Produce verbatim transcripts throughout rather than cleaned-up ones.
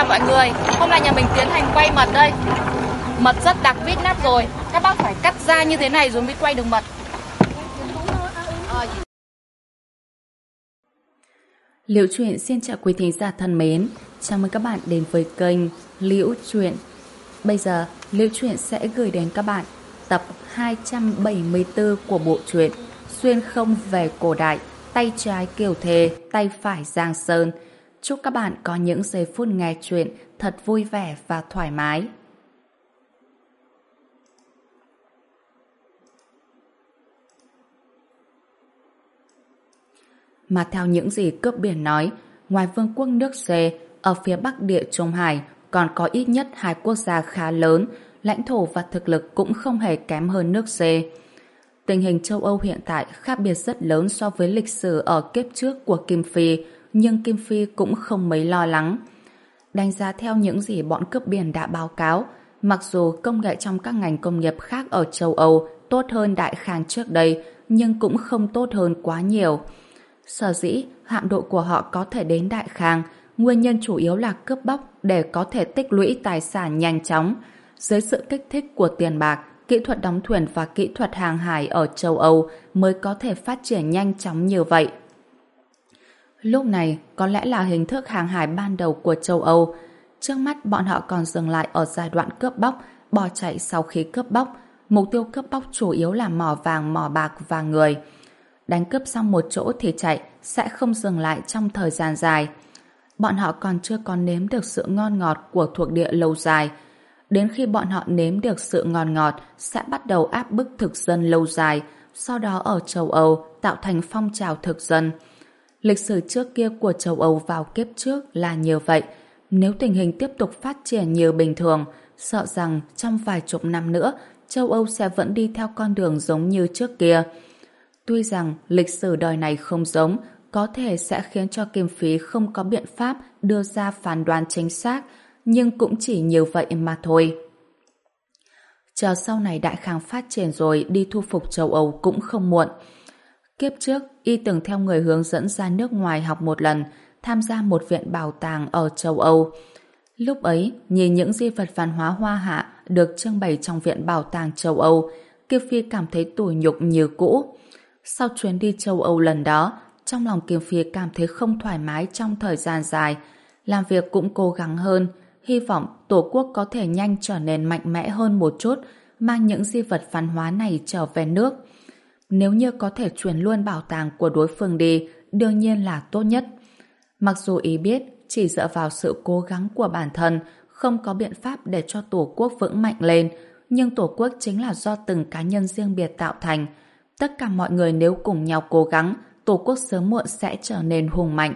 chào mọi người. Hôm nay nhà mình tiến hành quay mật đây. Mật rất đặc vít nắp rồi. Các bác phải cắt ra như thế này rồi mới quay được mật. Liễu Chuyện xin chào quý thính giả thân mến. Chào mừng các bạn đến với kênh Liễu Chuyện. Bây giờ Liễu Chuyện sẽ gửi đến các bạn tập hai trăm bảy mươi tư của bộ truyện Xuyên không về cổ đại, tay trái Kiều Thề, tay phải Giang Sơn. Chúc các bạn có những giây phút nghe chuyện thật vui vẻ và thoải mái. Mà theo những gì cướp biển nói, ngoài vương quốc nước C, ở phía bắc địa Trung Hải còn có ít nhất hai quốc gia khá lớn, lãnh thổ và thực lực cũng không hề kém hơn nước C. Tình hình châu Âu hiện tại khác biệt rất lớn so với lịch sử ở kiếp trước của Kim Phi, nhưng Kim Phi cũng không mấy lo lắng. Đánh giá theo những gì bọn cướp biển đã báo cáo, mặc dù công nghệ trong các ngành công nghiệp khác ở châu Âu tốt hơn Đại Khang trước đây, nhưng cũng không tốt hơn quá nhiều. Sở dĩ hạm đội của họ có thể đến Đại Khang, nguyên nhân chủ yếu là cướp bóc để có thể tích lũy tài sản nhanh chóng. Dưới sự kích thích của tiền bạc, kỹ thuật đóng thuyền và kỹ thuật hàng hải ở châu Âu mới có thể phát triển nhanh chóng như vậy. Lúc này, có lẽ là hình thức hàng hải ban đầu của châu Âu. Trước mắt bọn họ còn dừng lại ở giai đoạn cướp bóc, bỏ chạy sau khi cướp bóc. Mục tiêu cướp bóc chủ yếu là mỏ vàng, mỏ bạc và người. Đánh cướp xong một chỗ thì chạy, sẽ không dừng lại trong thời gian dài. Bọn họ còn chưa có nếm được sự ngon ngọt của thuộc địa lâu dài. Đến khi bọn họ nếm được sự ngon ngọt, sẽ bắt đầu áp bức thực dân lâu dài, sau đó ở châu Âu tạo thành phong trào thực dân. Lịch sử trước kia của châu Âu vào kiếp trước là như vậy. Nếu tình hình tiếp tục phát triển như bình thường, sợ rằng trong vài chục năm nữa, châu Âu sẽ vẫn đi theo con đường giống như trước kia. Tuy rằng lịch sử đời này không giống, có thể sẽ khiến cho Kim Phí không có biện pháp đưa ra phán đoán chính xác, nhưng cũng chỉ như vậy mà thôi. Chờ sau này Đại Khang phát triển rồi đi thu phục châu Âu cũng không muộn. Kiếp trước, y từng theo người hướng dẫn ra nước ngoài học một lần, tham gia một viện bảo tàng ở châu Âu. Lúc ấy, nhìn những di vật văn hóa Hoa Hạ được trưng bày trong viện bảo tàng châu Âu, Kim Phi cảm thấy tủi nhục như cũ. Sau chuyến đi châu Âu lần đó, trong lòng Kim Phi cảm thấy không thoải mái trong thời gian dài, làm việc cũng cố gắng hơn, hy vọng Tổ quốc có thể nhanh trở nên mạnh mẽ hơn một chút, mang những di vật văn hóa này trở về nước. Nếu như có thể chuyển luôn bảo tàng của đối phương đi, đương nhiên là tốt nhất. Mặc dù ý biết chỉ dựa vào sự cố gắng của bản thân không có biện pháp để cho Tổ quốc vững mạnh lên, nhưng Tổ quốc chính là do từng cá nhân riêng biệt tạo thành. Tất cả mọi người nếu cùng nhau cố gắng, Tổ quốc sớm muộn sẽ trở nên hùng mạnh.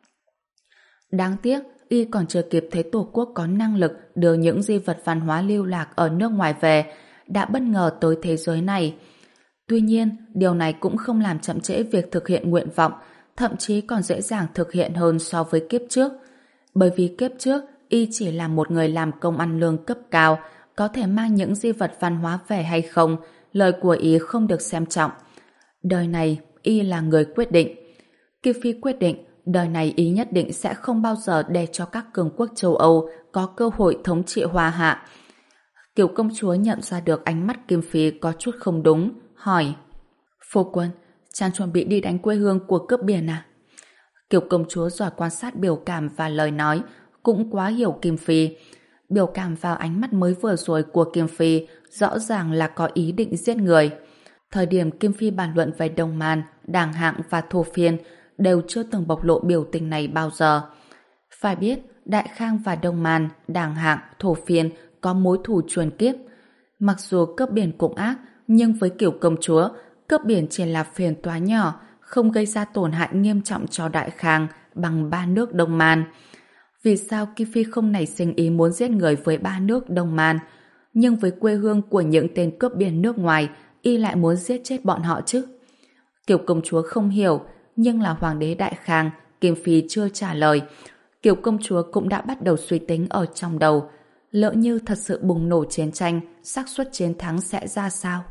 Đáng tiếc, y còn chưa kịp thấy Tổ quốc có năng lực đưa những di vật văn hóa lưu lạc ở nước ngoài về, đã bất ngờ tới thế giới này. Tuy nhiên, điều này cũng không làm chậm trễ việc thực hiện nguyện vọng, thậm chí còn dễ dàng thực hiện hơn so với kiếp trước. Bởi vì kiếp trước, y chỉ là một người làm công ăn lương cấp cao, có thể mang những di vật văn hóa về hay không, lời của y không được xem trọng. Đời này, y là người quyết định. Kim Phi quyết định, đời này y nhất định sẽ không bao giờ để cho các cường quốc châu Âu có cơ hội thống trị Hoa Hạ. Kiều công chúa nhận ra được ánh mắt Kim Phi có chút không đúng, hỏi: Phu quân, chàng chuẩn bị đi đánh quê hương của cướp biển à? Kiều công chúa giỏi quan sát biểu cảm và lời nói, cũng quá hiểu Kim Phi. Biểu cảm vào ánh mắt mới vừa rồi của Kim Phi rõ ràng là có ý định giết người. Thời điểm Kim Phi bàn luận về Đông Man, Đàng Hạng và Thổ Phiên đều chưa từng bộc lộ biểu tình này bao giờ. Phải biết, Đại Khang và Đông Man, Đàng Hạng, Thổ Phiên có mối thù truyền kiếp. Mặc dù cướp biển cũng ác, nhưng với Kiều công chúa, cướp biển chỉ là phiền toái nhỏ, không gây ra tổn hại nghiêm trọng cho Đại Khang bằng ba nước Đông Man. Vì sao Kim Phi không nảy sinh ý muốn giết người với ba nước Đông Man, nhưng với quê hương của những tên cướp biển nước ngoài, y lại muốn giết chết bọn họ chứ? Kiều công chúa không hiểu, nhưng là hoàng đế Đại Khang, Kim Phi chưa trả lời. Kiều công chúa cũng đã bắt đầu suy tính ở trong đầu, lỡ như thật sự bùng nổ chiến tranh, xác suất chiến thắng sẽ ra sao?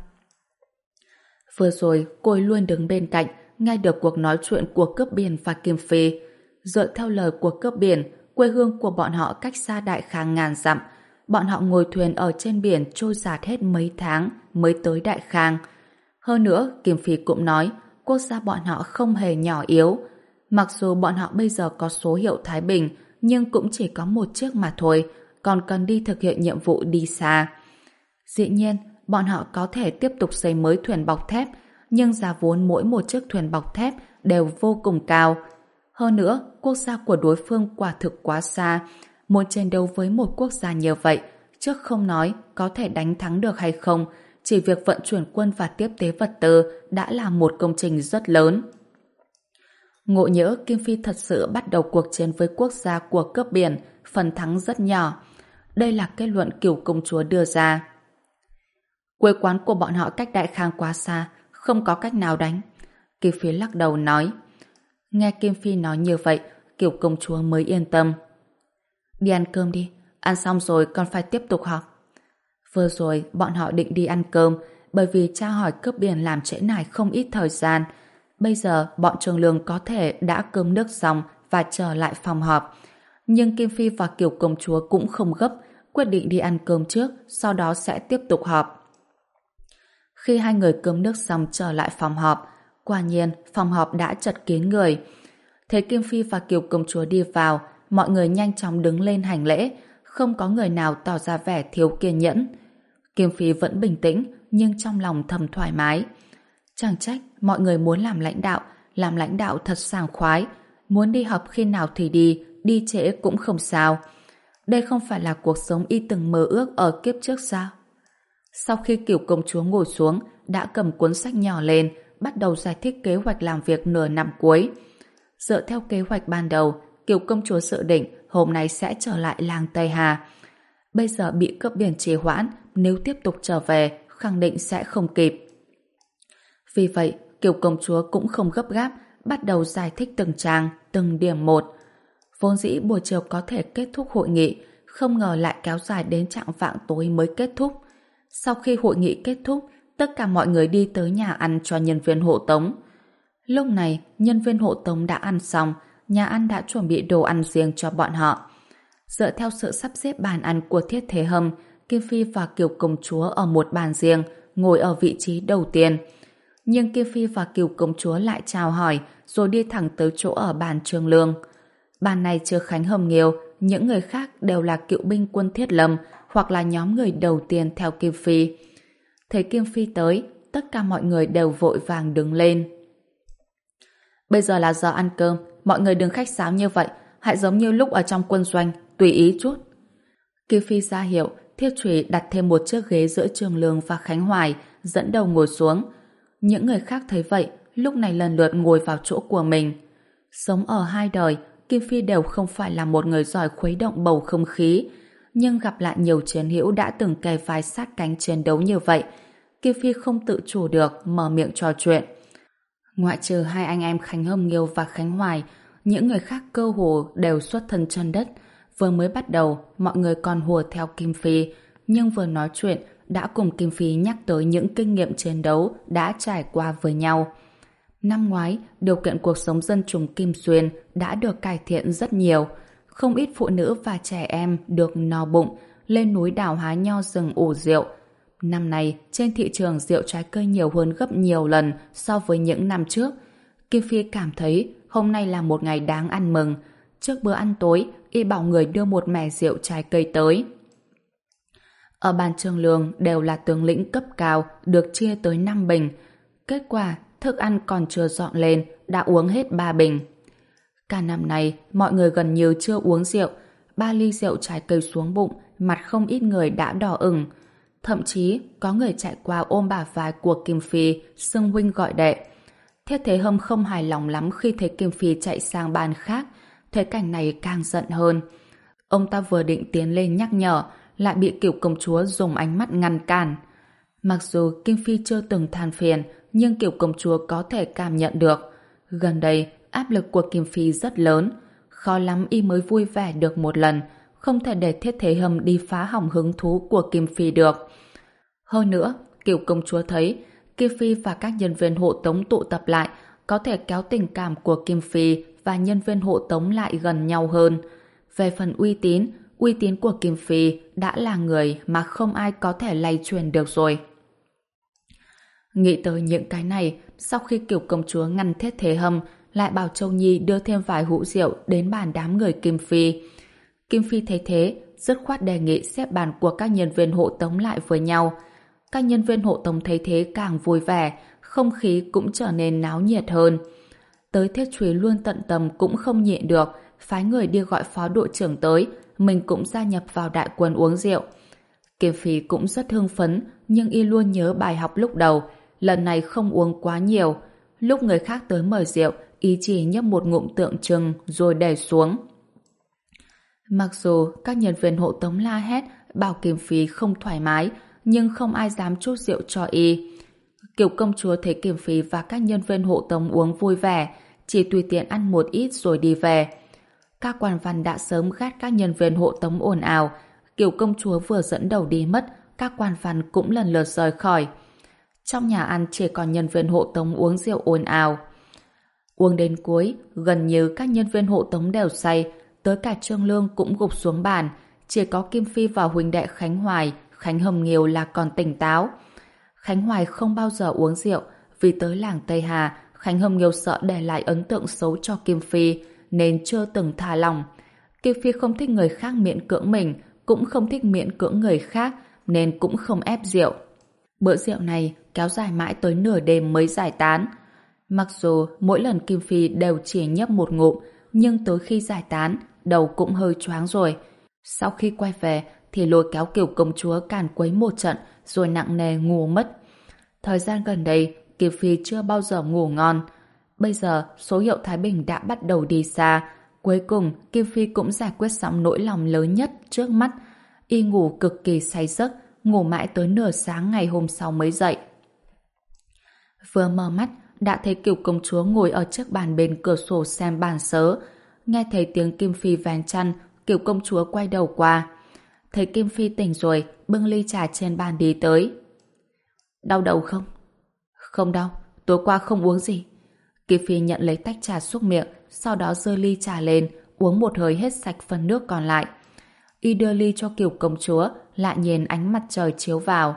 Vừa rồi, cô ấy luôn đứng bên cạnh, nghe được cuộc nói chuyện của cướp biển và Kim Phi. Dựa theo lời của cướp biển, quê hương của bọn họ cách xa Đại Khang ngàn dặm. Bọn họ ngồi thuyền ở trên biển trôi dạt hết mấy tháng mới tới Đại Khang. Hơn nữa, Kim Phi cũng nói, quốc gia bọn họ không hề nhỏ yếu. Mặc dù bọn họ bây giờ có số hiệu Thái Bình, nhưng cũng chỉ có một chiếc mà thôi, còn cần đi thực hiện nhiệm vụ đi xa. Dĩ nhiên, bọn họ có thể tiếp tục xây mới thuyền bọc thép, nhưng giá vốn mỗi một chiếc thuyền bọc thép đều vô cùng cao. Hơn nữa, quốc gia của đối phương quả thực quá xa. Muốn chiến đấu với một quốc gia như vậy, trước không nói có thể đánh thắng được hay không, chỉ việc vận chuyển quân và tiếp tế vật tư đã là một công trình rất lớn. Ngộ nhỡ Kim Phi thật sự bắt đầu cuộc chiến với quốc gia của cướp biển, phần thắng rất nhỏ. Đây là kết luận Cửu công chúa đưa ra. Quê quán của bọn họ cách Đại Khang quá xa, không có cách nào đánh. Kim Phi lắc đầu nói. Nghe Kim Phi nói như vậy, Cửu công chúa mới yên tâm. Đi ăn cơm đi, ăn xong rồi còn phải tiếp tục họp. Vừa rồi bọn họ định đi ăn cơm, bởi vì tra hỏi cướp biển làm trễ nải không ít thời gian. Bây giờ bọn Trường Lương có thể đã cơm nước xong và trở lại phòng họp. Nhưng Kim Phi và Cửu công chúa cũng không gấp, quyết định đi ăn cơm trước, sau đó sẽ tiếp tục họp. Khi hai người cơm nước xong trở lại phòng họp, quả nhiên phòng họp đã chật kín người. Thấy Kim Phi và Cửu công chúa đi vào, mọi người nhanh chóng đứng lên hành lễ, không có người nào tỏ ra vẻ thiếu kiên nhẫn. Kim Phi vẫn bình tĩnh, nhưng trong lòng thầm thoải mái. Chẳng trách mọi người muốn làm lãnh đạo, làm lãnh đạo thật sảng khoái, muốn đi họp khi nào thì đi, đi trễ cũng không sao. Đây không phải là cuộc sống y từng mơ ước ở kiếp trước sao? Sau khi Cửu công chúa ngồi xuống, đã cầm cuốn sách nhỏ lên, bắt đầu giải thích kế hoạch làm việc nửa năm cuối. Dựa theo kế hoạch ban đầu, Cửu công chúa dự định hôm nay sẽ trở lại làng Tây Hà. Bây giờ bị cướp biển trì hoãn, nếu tiếp tục trở về, khẳng định sẽ không kịp. Vì vậy, Cửu công chúa cũng không gấp gáp, bắt đầu giải thích từng trang, từng điểm một. Vốn dĩ buổi chiều có thể kết thúc hội nghị, không ngờ lại kéo dài đến trạng vạng tối mới kết thúc. Sau khi hội nghị kết thúc, tất cả mọi người đi tới nhà ăn cho nhân viên hộ tống. Lúc này, nhân viên hộ tống đã ăn xong, nhà ăn đã chuẩn bị đồ ăn riêng cho bọn họ. Dựa theo sự sắp xếp bàn ăn của Thiết Thế Hâm, Kim Phi và Cửu công chúa ở một bàn riêng, ngồi ở vị trí đầu tiên. Nhưng Kim Phi và Cửu công chúa lại chào hỏi, rồi đi thẳng tới chỗ ở bàn Trương Lương. Bàn này trừ Khánh Hồng Nghiêu, những người khác đều là cựu binh quân Thiết Lâm hoặc là nhóm người đầu tiên theo Kim Phi. Thấy Kim Phi tới, tất cả mọi người đều vội vàng đứng lên. Bây giờ là giờ ăn cơm, mọi người đừng khách sáo như vậy, hãy giống như lúc ở trong quân doanh, tùy ý chút. Kim Phi ra hiệu, Thiết Trùy đặt thêm một chiếc ghế giữa Trường Lương và Khánh Hoài, dẫn đầu ngồi xuống. Những người khác thấy vậy, lúc này lần lượt ngồi vào chỗ của mình. Sống ở hai đời, Kim Phi đều không phải là một người giỏi khuấy động bầu không khí, nhưng gặp lại nhiều chiến hữu đã từng kề vai sát cánh chiến đấu như vậy, Kim Phi không tự chủ được mở miệng trò chuyện. Ngoại trừ hai anh em Khánh Hồng Nghiêu và Khánh Hoài, những người khác cơ hồ đều xuất thân chân đất. Vừa mới bắt đầu, mọi người còn hùa theo Kim Phi, nhưng vừa nói chuyện đã cùng Kim Phi nhắc tới những kinh nghiệm chiến đấu đã trải qua với nhau. Năm ngoái, điều kiện cuộc sống dân chúng Kim Xuyên đã được cải thiện rất nhiều. Không ít phụ nữ và trẻ em được no bụng, lên núi đào hái nho rừng ủ rượu. Năm nay, trên thị trường rượu trái cây nhiều hơn gấp nhiều lần so với những năm trước. Kim Phi cảm thấy hôm nay là một ngày đáng ăn mừng. Trước bữa ăn tối, y bảo người đưa một mẻ rượu trái cây tới. Ở bàn Trương Lương đều là tướng lĩnh cấp cao, được chia tới năm bình. Kết quả, thức ăn còn chưa dọn lên, đã uống hết ba bình. Cả năm nay, mọi người gần như chưa uống rượu. Ba ly rượu trái cây xuống bụng, mặt không ít người đã đỏ ửng. Thậm chí, có người chạy qua ôm bả vai của Kim Phi, xưng huynh gọi đệ. Thiết Thế Hâm không hài lòng lắm khi thấy Kim Phi chạy sang bàn khác, thấy cảnh này càng giận hơn. Ông ta vừa định tiến lên nhắc nhở, lại bị Cửu công chúa dùng ánh mắt ngăn cản. Mặc dù Kim Phi chưa từng than phiền, nhưng Cửu công chúa có thể cảm nhận được. Gần đây, áp lực của Kim Phi rất lớn, khó lắm y mới vui vẻ được một lần, không thể để Thiết Thế Hâm đi phá hỏng hứng thú của Kim Phi được. Hơn nữa, Cửu công chúa thấy Kim Phi và các nhân viên hộ tống tụ tập lại có thể kéo tình cảm của Kim Phi và nhân viên hộ tống lại gần nhau hơn. Về phần uy tín, uy tín của Kim Phi đã là người mà không ai có thể lay truyền được rồi. Nghĩ tới những cái này, sau khi Kiều công chúa ngăn Thiết Thế Hâm, lại bảo Châu Nhi đưa thêm vài hũ rượu đến bàn đám người Kim Phi. Kim Phi thấy thế, dứt khoát đề nghị xếp bàn của các nhân viên hộ tống lại với nhau. Các nhân viên hộ tống thấy thế càng vui vẻ, không khí cũng trở nên náo nhiệt hơn. Tới Thiết Chúy luôn tận tâm cũng không nhịn được, phái người đi gọi phó đội trưởng tới, mình cũng gia nhập vào đại quân uống rượu. Kim Phi cũng rất hưng phấn, nhưng y luôn nhớ bài học lúc đầu, lần này không uống quá nhiều. Lúc người khác tới mời rượu, y chỉ nhấp một ngụm tượng trưng rồi để xuống. Mặc dù các nhân viên hộ tống la hét bảo Kim Phi không thoải mái, nhưng không ai dám chút rượu cho y. Kiều công chúa thấy Kim Phi và các nhân viên hộ tống uống vui vẻ, chỉ tùy tiện ăn một ít rồi đi về. Các quan văn đã sớm ghét các nhân viên hộ tống ồn ào. Kiều công chúa vừa dẫn đầu đi mất, các quan văn cũng lần lượt rời khỏi. Trong nhà ăn chỉ còn nhân viên hộ tống uống rượu ồn ào. Uống đến cuối, gần như các nhân viên hộ tống đều say, tới cả Trương Lương cũng gục xuống bàn, chỉ có Kim Phi và huynh đệ Khánh Hoài, Khánh Hồng Nghiêu là còn tỉnh táo. Khánh Hoài không bao giờ uống rượu, vì tới làng Tây Hà, Khánh Hồng Nghiêu sợ để lại ấn tượng xấu cho Kim Phi, nên chưa từng thả lòng. Kim Phi không thích người khác miễn cưỡng mình, cũng không thích miễn cưỡng người khác, nên cũng không ép rượu. Bữa rượu này kéo dài mãi tới nửa đêm mới giải tán. Mặc dù mỗi lần Kim Phi đều chỉ nhấp một ngụm, nhưng tới khi giải tán, đầu cũng hơi choáng rồi. Sau khi quay về thì lôi kéo Kiều công chúa càn quấy một trận rồi nặng nề ngủ mất. Thời gian gần đây, Kim Phi chưa bao giờ ngủ ngon. Bây giờ, số hiệu Thái Bình đã bắt đầu đi xa. Cuối cùng, Kim Phi cũng giải quyết xong nỗi lòng lớn nhất trước mắt. Y ngủ cực kỳ say giấc, ngủ mãi tới nửa sáng ngày hôm sau mới dậy. Vừa mở mắt, đã thấy Kiều công chúa ngồi ở trước bàn bên cửa sổ xem bản sớ. Nghe thấy tiếng Kim Phi vén chăn, Kiều công chúa quay đầu qua. Thấy Kim Phi tỉnh rồi, bưng ly trà trên bàn đi tới. Đau đầu không? Không đau, tối qua không uống gì. Kim Phi nhận lấy tách trà xúc miệng, sau đó giơ ly trà lên, uống một hơi hết sạch phần nước còn lại. Y đưa ly cho Kiều công chúa, lại nhìn ánh mặt trời chiếu vào.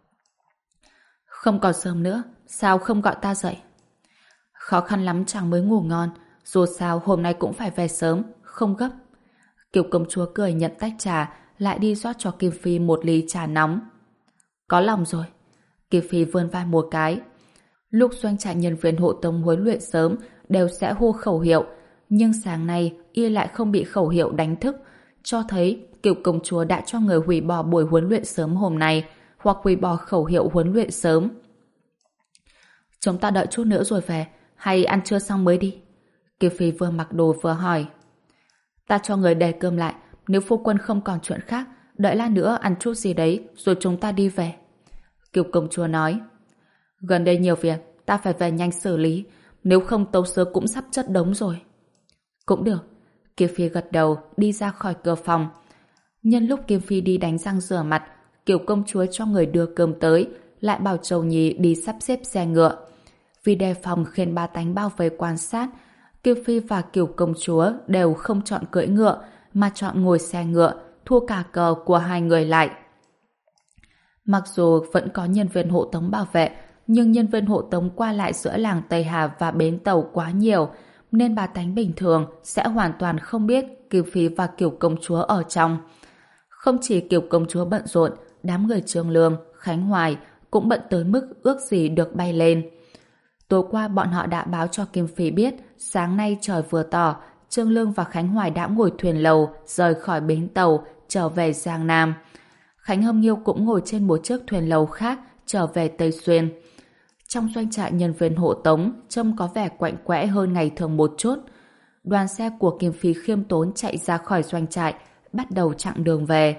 Không còn sớm nữa, sao không gọi ta dậy? Khó khăn lắm chàng mới ngủ ngon, dù sao hôm nay cũng phải về sớm, không gấp. Kiều công chúa cười nhận tách trà, lại đi rót cho Kim Phi một ly trà nóng. Có lòng rồi. Kim Phi vươn vai một cái. Lúc doanh trại nhân viên hộ tống huấn luyện sớm đều sẽ hô khẩu hiệu, nhưng sáng nay y lại không bị khẩu hiệu đánh thức, cho thấy Kiều công chúa đã cho người hủy bỏ buổi huấn luyện sớm hôm nay, hoặc hủy bỏ khẩu hiệu huấn luyện sớm. Chúng ta đợi chút nữa rồi về, hay ăn trưa xong mới đi? Kim Phi vừa mặc đồ vừa hỏi. Ta cho người để cơm lại, nếu phu quân không còn chuyện khác, đợi lát nữa ăn chút gì đấy rồi chúng ta đi về. Kiều công chúa nói. Gần đây nhiều việc, ta phải về nhanh xử lý, nếu không tấu sớ cũng sắp chất đống rồi. Cũng được. Kim Phi gật đầu, đi ra khỏi cửa phòng. Nhân lúc Kim Phi đi đánh răng rửa mặt, Kiều công chúa cho người đưa cơm tới, lại bảo Châu Nhi đi sắp xếp xe ngựa. Vì đề phòng khiến ba tánh bao vây quan sát, Kim Phi và Kiều công chúa đều không chọn cưỡi ngựa, mà chọn ngồi xe ngựa, thua cả cờ của hai người lại. Mặc dù vẫn có nhân viên hộ tống bảo vệ, nhưng nhân viên hộ tống qua lại giữa làng Tây Hà và bến tàu quá nhiều, nên bà tánh bình thường sẽ hoàn toàn không biết Kim Phi và Kiều công chúa ở trong. Không chỉ Kiều công chúa bận rộn, đám người Trương Lương, Khánh Hoài cũng bận tới mức ước gì được bay lên. Tối qua bọn họ đã báo cho Kim Phi biết sáng nay trời vừa tỏ, Trương Lương và Khánh Hoài đã ngồi thuyền lầu rời khỏi bến tàu trở về Giang Nam. Khánh Hâm Nghiêu cũng ngồi trên một chiếc thuyền lầu khác trở về Tây Xuyên. Trong doanh trại nhân viên hộ tống trông có vẻ quạnh quẽ hơn ngày thường một chút. Đoàn xe của Kim Phi khiêm tốn chạy ra khỏi doanh trại, bắt đầu chặng đường về.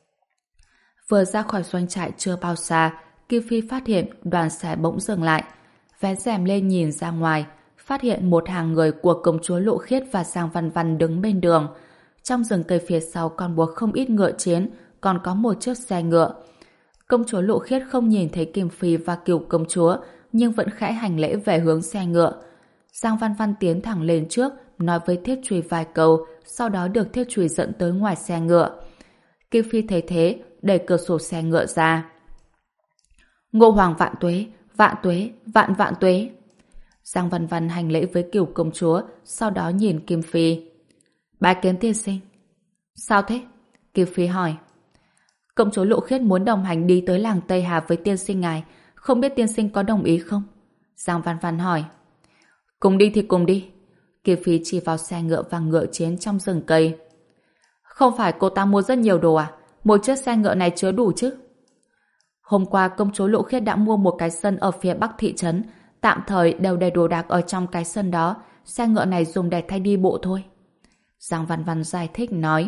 Vừa ra khỏi doanh trại chưa bao xa, Kim Phi phát hiện đoàn xe bỗng dừng lại. Vén rèm lên nhìn ra ngoài, phát hiện một hàng người của công chúa Lộ Khiết và Giang Văn Văn đứng bên đường. Trong rừng cây phía sau còn buộc không ít ngựa chiến, còn có một chiếc xe ngựa. Công chúa Lộ Khiết không nhìn thấy Kim Phi và Kiều công chúa, nhưng vẫn khẽ hành lễ về hướng xe ngựa. Giang Văn Văn tiến thẳng lên trước, nói với Thiết Truy vài câu, sau đó được Thiết Chùy dẫn tới ngoài xe ngựa. Kim Phi thấy thế, đẩy cửa sổ xe ngựa ra. Ngô Hoàng vạn tuế, vạn tuế, vạn vạn tuế. Giang Văn Văn hành lễ với Cửu công chúa, sau đó nhìn Kim Phi. Bái kiến tiên sinh. Sao thế? Kim Phi hỏi. Công chúa Lộ Khiết muốn đồng hành đi tới làng Tây Hà với tiên sinh ngài, không biết tiên sinh có đồng ý không? Giang Văn Văn hỏi. Cùng đi thì cùng đi. Kim Phi chỉ vào xe ngựa và ngựa chiến trong rừng cây. Không phải cô ta mua rất nhiều đồ à? Một chiếc xe ngựa này chứa đủ chứ? Hôm qua công chúa Lộ Khiết đã mua một cái sân ở phía bắc thị trấn, tạm thời đều đầy đồ đạc ở trong cái sân đó, xe ngựa này dùng để thay đi bộ thôi. Giang Văn Văn giải thích nói.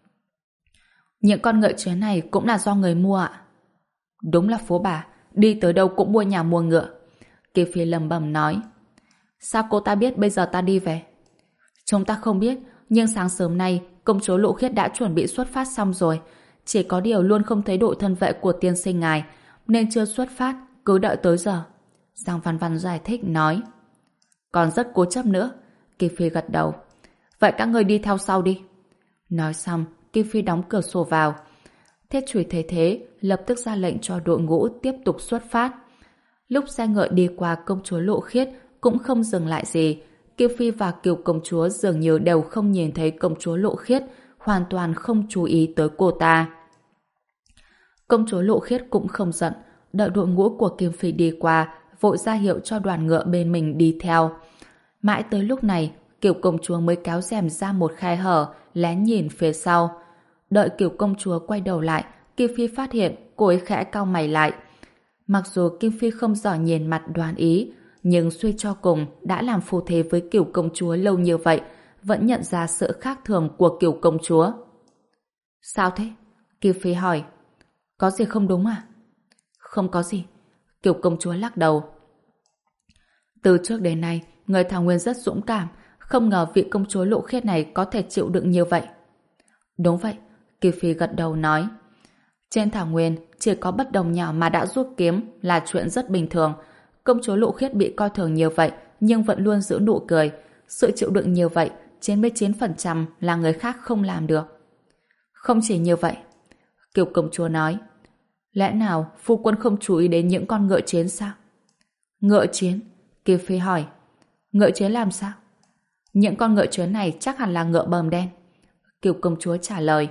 Những con ngựa chiến này cũng là do người mua ạ. Đúng là phố bà, đi tới đâu cũng mua nhà mua ngựa. Kim Phi lẩm bẩm nói. Sao cô ta biết bây giờ ta đi về? Chúng ta không biết, nhưng sáng sớm nay công chúa Lộ Khiết đã chuẩn bị xuất phát xong rồi. Chỉ có điều luôn không thấy đội thân vệ của tiên sinh ngài, nên chưa xuất phát, cứ đợi tới giờ. Giang Văn Văn giải thích nói. Còn rất cố chấp nữa. Kim Phi gật đầu. Vậy các người đi theo sau đi. Nói xong, Kim Phi đóng cửa sổ vào. Thiết Chùy thấy thế, lập tức ra lệnh cho đội ngũ tiếp tục xuất phát. Lúc xe ngựa đi qua công chúa Lộ Khiết cũng không dừng lại gì. Kim Phi và Kiều công chúa dường như đều không nhìn thấy công chúa Lộ Khiết, hoàn toàn không chú ý tới cô ta. Công chúa Lộ Khiết cũng không giận, đợi đội ngũ của Kim Phi đi qua, vội ra hiệu cho đoàn ngựa bên mình đi theo. Mãi tới lúc này, Kiều công chúa mới kéo rèm ra một khe hở, lén nhìn phía sau. Đợi Kiều công chúa quay đầu lại, Kim Phi phát hiện cô ấy khẽ cau mày lại. Mặc dù Kim Phi không giỏi nhìn mặt đoán ý, nhưng suy cho cùng đã làm phu thê với Kiều công chúa lâu như vậy, vẫn nhận ra sự khác thường của Kiều công chúa. Sao thế? Kim Phi hỏi. Có gì không đúng à? Không có gì. Kiều công chúa lắc đầu. Từ trước đến nay, người Thảo Nguyên rất dũng cảm, không ngờ vị công chúa Lộ Khiết này có thể chịu đựng như vậy. Đúng vậy, Kim Phi gật đầu nói. Trên Thảo Nguyên, chỉ có bất đồng nhỏ mà đã rút kiếm là chuyện rất bình thường. Công chúa Lộ Khiết bị coi thường như vậy, nhưng vẫn luôn giữ nụ cười. Sự chịu đựng như vậy, chín mươi chín phần trăm là người khác không làm được. Không chỉ như vậy, Kiều công chúa nói. Lẽ nào phu quân không chú ý đến những con ngựa chiến sao? Ngựa chiến? Kim Phi hỏi. Ngựa chiến làm sao? Những con ngựa chiến này chắc hẳn là ngựa bờm đen. Kiều công chúa trả lời.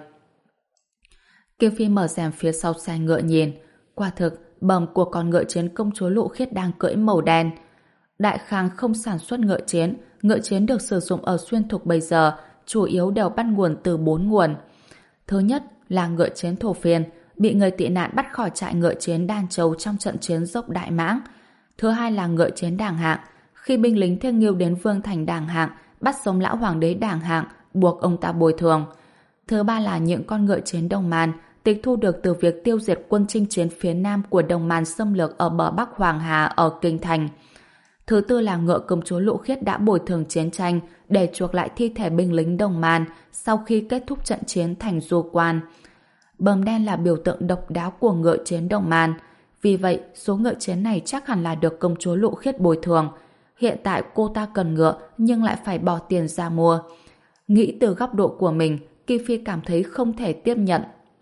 Kim Phi mở rèm phía sau xe ngựa nhìn. Quả thực, bờm của con ngựa chiến công chúa Lộ Khiết đang cưỡi màu đen. Đại Khang không sản xuất ngựa chiến. Ngựa chiến được sử dụng ở Xuyên Thục bây giờ chủ yếu đều bắt nguồn từ bốn nguồn. Thứ nhất là ngựa chiến thổ phiên, bị người tị nạn bắt khỏi trại ngựa chiến Đan Châu trong trận chiến dốc Đại Mãng. Thứ hai là ngựa chiến Đàng Hạng, khi binh lính thiêng nghiêu đến vương thành Đàng Hạng, bắt sống lão hoàng đế Đàng Hạng, buộc ông ta bồi thường. Thứ ba là những con ngựa chiến Đông Man, tịch thu được từ việc tiêu diệt quân chinh chiến phía nam của Đông Man xâm lược ở bờ Bắc Hoàng Hà ở Kinh Thành. Thứ tư là ngựa công chúa Lộ Khiết đã bồi thường chiến tranh để chuộc lại thi thể binh lính Đông Man sau khi kết thúc trận chiến thành Du Quan. Bờm đen là biểu tượng độc đáo của ngựa chiến Đông Man. Vì vậy, số ngựa chiến này chắc hẳn là được công chúa Lộ Khiết bồi thường. Hiện tại cô ta cần ngựa nhưng lại phải bỏ tiền ra mua. Nghĩ từ góc độ của mình, Kim Phi cảm thấy không thể tiếp nhận.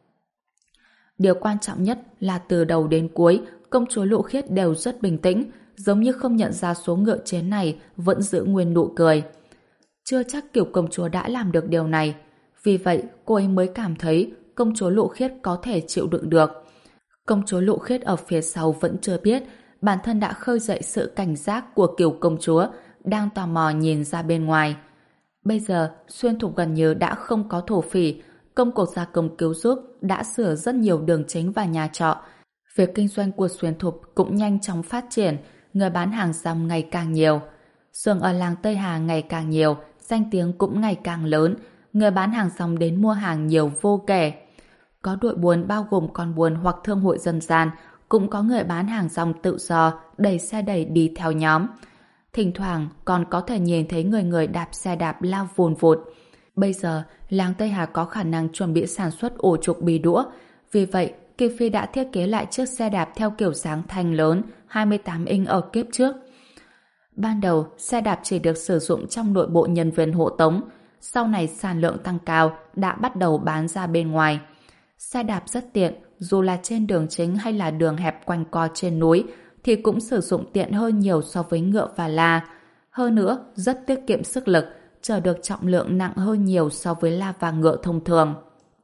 Điều quan trọng nhất là từ đầu đến cuối, công chúa Lộ Khiết đều rất bình tĩnh, giống như không nhận ra số ngựa chiến này vẫn giữ nguyên nụ cười. Chưa chắc Kiều công chúa đã làm được điều này. Vì vậy, cô ấy mới cảm thấy công chúa Lộ Khiết có thể chịu đựng được. Công chúa Lộ Khiết ở phía sau vẫn chưa biết, bản thân đã khơi dậy sự cảnh giác của Kiều công chúa, đang tò mò nhìn ra bên ngoài. Bây giờ, Xuyên Thục gần như đã không có thổ phỉ, công cuộc gia công cứu giúp đã sửa rất nhiều đường chính và nhà trọ. Việc kinh doanh của Xuyên Thục cũng nhanh chóng phát triển, người bán hàng rong ngày càng nhiều. Xưởng ở làng Tây Hà ngày càng nhiều, danh tiếng cũng ngày càng lớn, người bán hàng rong đến mua hàng nhiều vô kể. Có đội buôn bao gồm con buôn hoặc thương hội dân gian, cũng có người bán hàng rong tự do, đẩy xe đẩy đi theo nhóm. Thỉnh thoảng còn có thể nhìn thấy người người đạp xe đạp lao vùn vụt. Bây giờ, làng Tây Hà có khả năng chuẩn bị sản xuất ổ trục bì đũa. Vì vậy, Kim Phi đã thiết kế lại chiếc xe đạp theo kiểu dáng thanh lớn hai mươi tám inch ở kiếp trước. Ban đầu, xe đạp chỉ được sử dụng trong nội bộ nhân viên hộ tống. sau này sản lượng tăng cao đã bắt đầu bán ra bên ngoài. Xe đạp rất tiện, dù là trên đường chính hay là đường hẹp quanh co trên núi thì cũng sử dụng tiện hơn nhiều so với ngựa và la. Hơn nữa, rất tiết kiệm sức lực, chở được trọng lượng nặng hơn nhiều so với la và ngựa thông thường.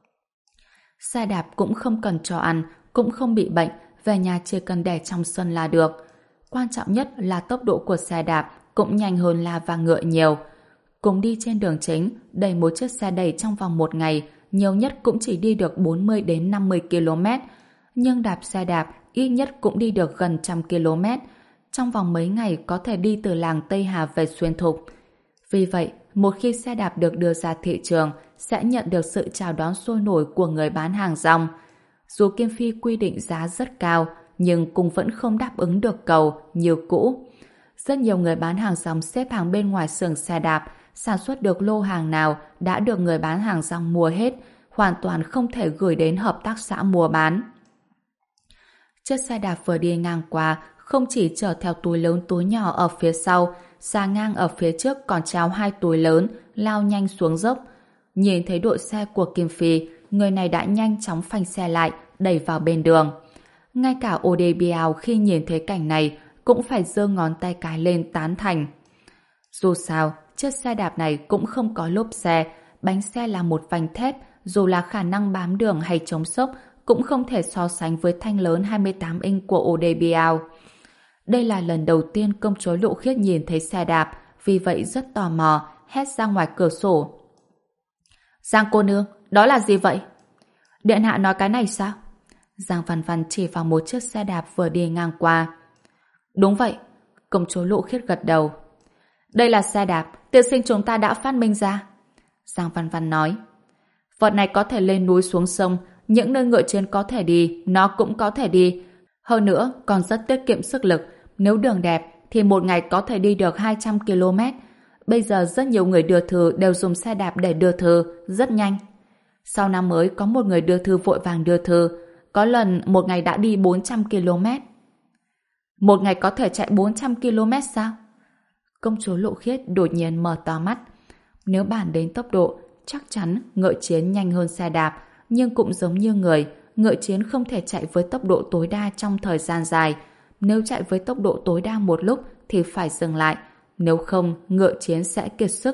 Xe đạp cũng không cần cho ăn, cũng không bị bệnh, về nhà chỉ cần để trong sân là được. Quan trọng nhất là tốc độ của xe đạp cũng nhanh hơn la và ngựa nhiều. Cùng đi trên đường chính, đẩy một chiếc xe đẩy trong vòng một ngày, nhiều nhất cũng chỉ đi được bốn mươi đến năm mươi ki lô mét. Nhưng đạp xe đạp ít nhất cũng đi được gần trăm ki lô mét. Trong vòng mấy ngày có thể đi từ làng Tây Hà về Xuyên Thục. Vì vậy, một khi xe đạp được đưa ra thị trường, sẽ nhận được sự chào đón sôi nổi của người bán hàng rong. Dù Kim Phi quy định giá rất cao, nhưng cũng vẫn không đáp ứng được cầu như cũ. Rất nhiều người bán hàng rong xếp hàng bên ngoài xưởng xe đạp, sản xuất được lô hàng nào đã được người bán hàng rong mua hết, hoàn toàn không thể gửi đến hợp tác xã mua bán. Chiếc xe đạp vừa đi ngang qua không chỉ chở theo túi lớn túi nhỏ ở phía sau, xà ngang ở phía trước còn treo hai túi lớn, lao nhanh xuống dốc. Nhìn thấy đội xe của Kim Phi, người này đã nhanh chóng phanh xe lại, đẩy vào bên đường. Ngay cả ô đê Biao khi nhìn thấy cảnh này cũng phải giơ ngón tay cái lên tán thành. Dù sao, chiếc xe đạp này cũng không có lốp xe, bánh xe là một vành thép, dù là khả năng bám đường hay chống xốc cũng không thể so sánh với thanh lớn hai mươi tám inch của ô đê Biao. Đây là lần đầu tiên công chúa Lộ Khiết nhìn thấy xe đạp, vì vậy rất tò mò, hét ra ngoài cửa sổ. Giang cô nương, đó là gì vậy? Điện hạ nói cái này sao? Giang Văn Văn chỉ vào một chiếc xe đạp vừa đi ngang qua. Đúng vậy, công chúa Lộ Khiết gật đầu. Đây là xe đạp, tiên sinh chúng ta đã phát minh ra. Giang Văn Văn nói. Vật này có thể lên núi xuống sông, những nơi ngựa chiến có thể đi, nó cũng có thể đi. Hơn nữa, còn rất tiết kiệm sức lực. Nếu đường đẹp, thì một ngày có thể đi được hai trăm ki lô mét. Bây giờ rất nhiều người đưa thư đều dùng xe đạp để đưa thư, rất nhanh. Sau năm mới, có một người đưa thư vội vàng đưa thư. Có lần một ngày đã đi bốn trăm ki lô mét. Một ngày có thể chạy bốn trăm ki lô mét sao? Công chúa Lộ Khiết đột nhiên mở to mắt. Nếu bàn đến tốc độ, chắc chắn ngựa chiến nhanh hơn xe đạp, nhưng cũng giống như người, ngựa chiến không thể chạy với tốc độ tối đa trong thời gian dài. Nếu chạy với tốc độ tối đa một lúc thì phải dừng lại, nếu không ngựa chiến sẽ kiệt sức.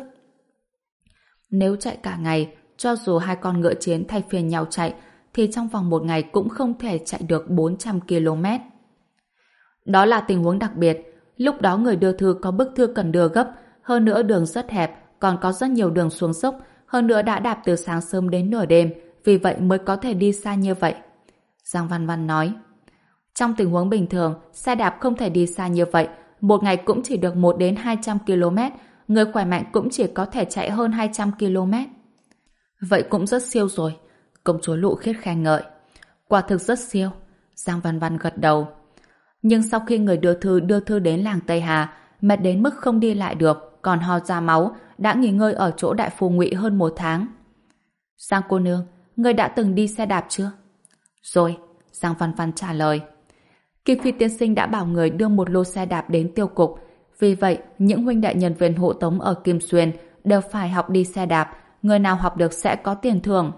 Nếu chạy cả ngày, cho dù hai con ngựa chiến thay phiên nhau chạy, thì trong vòng một ngày cũng không thể chạy được bốn trăm ki lô mét. Đó là tình huống đặc biệt. Lúc đó người đưa thư có bức thư cần đưa gấp, hơn nữa đường rất hẹp, còn có rất nhiều đường xuống dốc, hơn nữa đã đạp từ sáng sớm đến nửa đêm, vì vậy mới có thể đi xa như vậy. Giang Văn Văn nói. Trong tình huống bình thường, xe đạp không thể đi xa như vậy, một ngày cũng chỉ được một đến hai trăm ki lô mét, người khỏe mạnh cũng chỉ có thể chạy hơn hai trăm ki lô mét. Vậy cũng rất siêu rồi. Công chúa Lộ Khiết khen ngợi. Quả thực rất siêu. Giang Văn Văn gật đầu. Nhưng sau khi người đưa thư đưa thư đến làng Tây Hà, mệt đến mức không đi lại được, còn ho ra máu, đã nghỉ ngơi ở chỗ đại phu Ngụy hơn một tháng. Giang cô nương, người đã từng đi xe đạp chưa? Rồi, Giang Văn Văn trả lời. Kim Phi tiên sinh đã bảo người đưa một lô xe đạp đến tiêu cục, vì vậy những huynh đệ nhân viên hộ tống ở Kim Xuyên đều phải học đi xe đạp, người nào học được sẽ có tiền thưởng.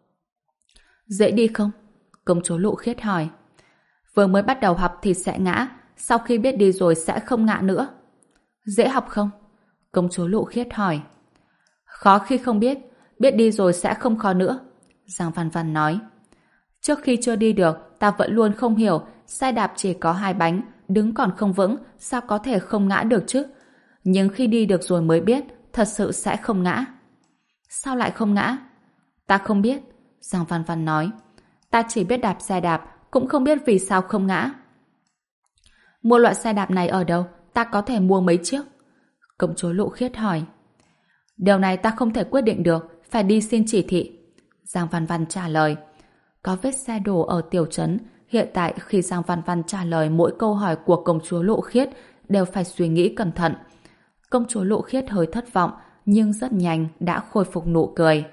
Dễ đi không? Công chúa Lộ Khiết hỏi. Vừa mới bắt đầu học thì sẽ ngã, sau khi biết đi rồi sẽ không ngã nữa. Dễ học không? Công chúa Lộ Khiết hỏi. Khó khi không biết, biết đi rồi sẽ không khó nữa. Giang Văn Văn nói. Trước khi chưa đi được, ta vẫn luôn không hiểu, xe đạp chỉ có hai bánh, đứng còn không vững, sao có thể không ngã được chứ? Nhưng khi đi được rồi mới biết, thật sự sẽ không ngã. Sao lại không ngã? Ta không biết. Giang Văn Văn nói. Ta chỉ biết đạp xe đạp, cũng không biết vì sao không ngã. Mua loại xe đạp này ở đâu? Ta có thể mua mấy chiếc? Công chúa Lộ Khiết hỏi. Điều này ta không thể quyết định được, phải đi xin chỉ thị. Giang Văn Văn trả lời. Có vết xe đổ ở tiểu trấn. Hiện tại khi Giang Văn Văn trả lời mỗi câu hỏi của công chúa Lộ Khiết đều phải suy nghĩ cẩn thận. Công chúa Lộ Khiết hơi thất vọng, nhưng rất nhanh đã khôi phục nụ cười.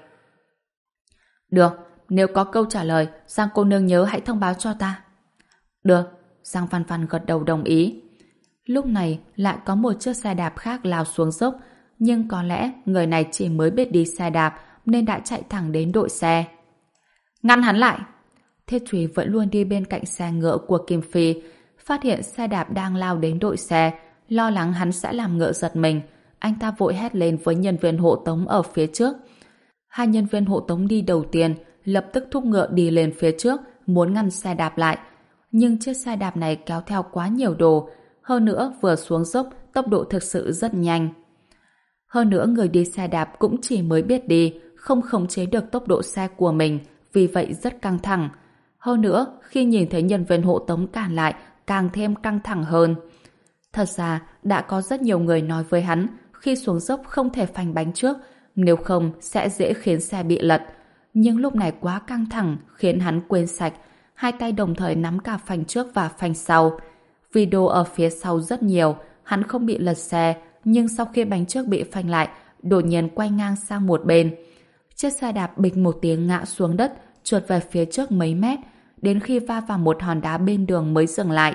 Được, nếu có câu trả lời, Giang cô nương nhớ hãy thông báo cho ta. Được, Giang Văn Văn gật đầu đồng ý. Lúc này lại có một chiếc xe đạp khác lao xuống dốc. nhưng có lẽ người này chỉ mới biết đi xe đạp nên đã chạy thẳng đến đội xe. Ngăn hắn lại! Thiết Thúy vẫn luôn đi bên cạnh xe ngựa của Kim Phi, phát hiện xe đạp đang lao đến đội xe, lo lắng hắn sẽ làm ngựa giật mình. Anh ta vội hét lên với nhân viên hộ tống ở phía trước. Hai nhân viên hộ tống đi đầu tiên lập tức thúc ngựa đi lên phía trước, muốn ngăn xe đạp lại. Nhưng chiếc xe đạp này kéo theo quá nhiều đồ, hơn nữa vừa xuống dốc tốc độ thực sự rất nhanh. Hơn nữa người đi xe đạp cũng chỉ mới biết đi, không khống chế được tốc độ xe của mình, vì vậy rất căng thẳng. Hơn nữa, khi nhìn thấy nhân viên hộ tống cản lại, càng thêm căng thẳng hơn. Thật ra, đã có rất nhiều người nói với hắn, khi xuống dốc không thể phanh bánh trước, nếu không sẽ dễ khiến xe bị lật. Nhưng lúc này quá căng thẳng, khiến hắn quên sạch, hai tay đồng thời nắm cả phanh trước và phanh sau. Vì đồ ở phía sau rất nhiều, hắn không bị lật xe, nhưng sau khi bánh trước bị phanh lại, đột nhiên quay ngang sang một bên. Chiếc xe đạp bịch một tiếng ngã xuống đất, trượt về phía trước mấy mét, đến khi va vào một hòn đá bên đường mới dừng lại.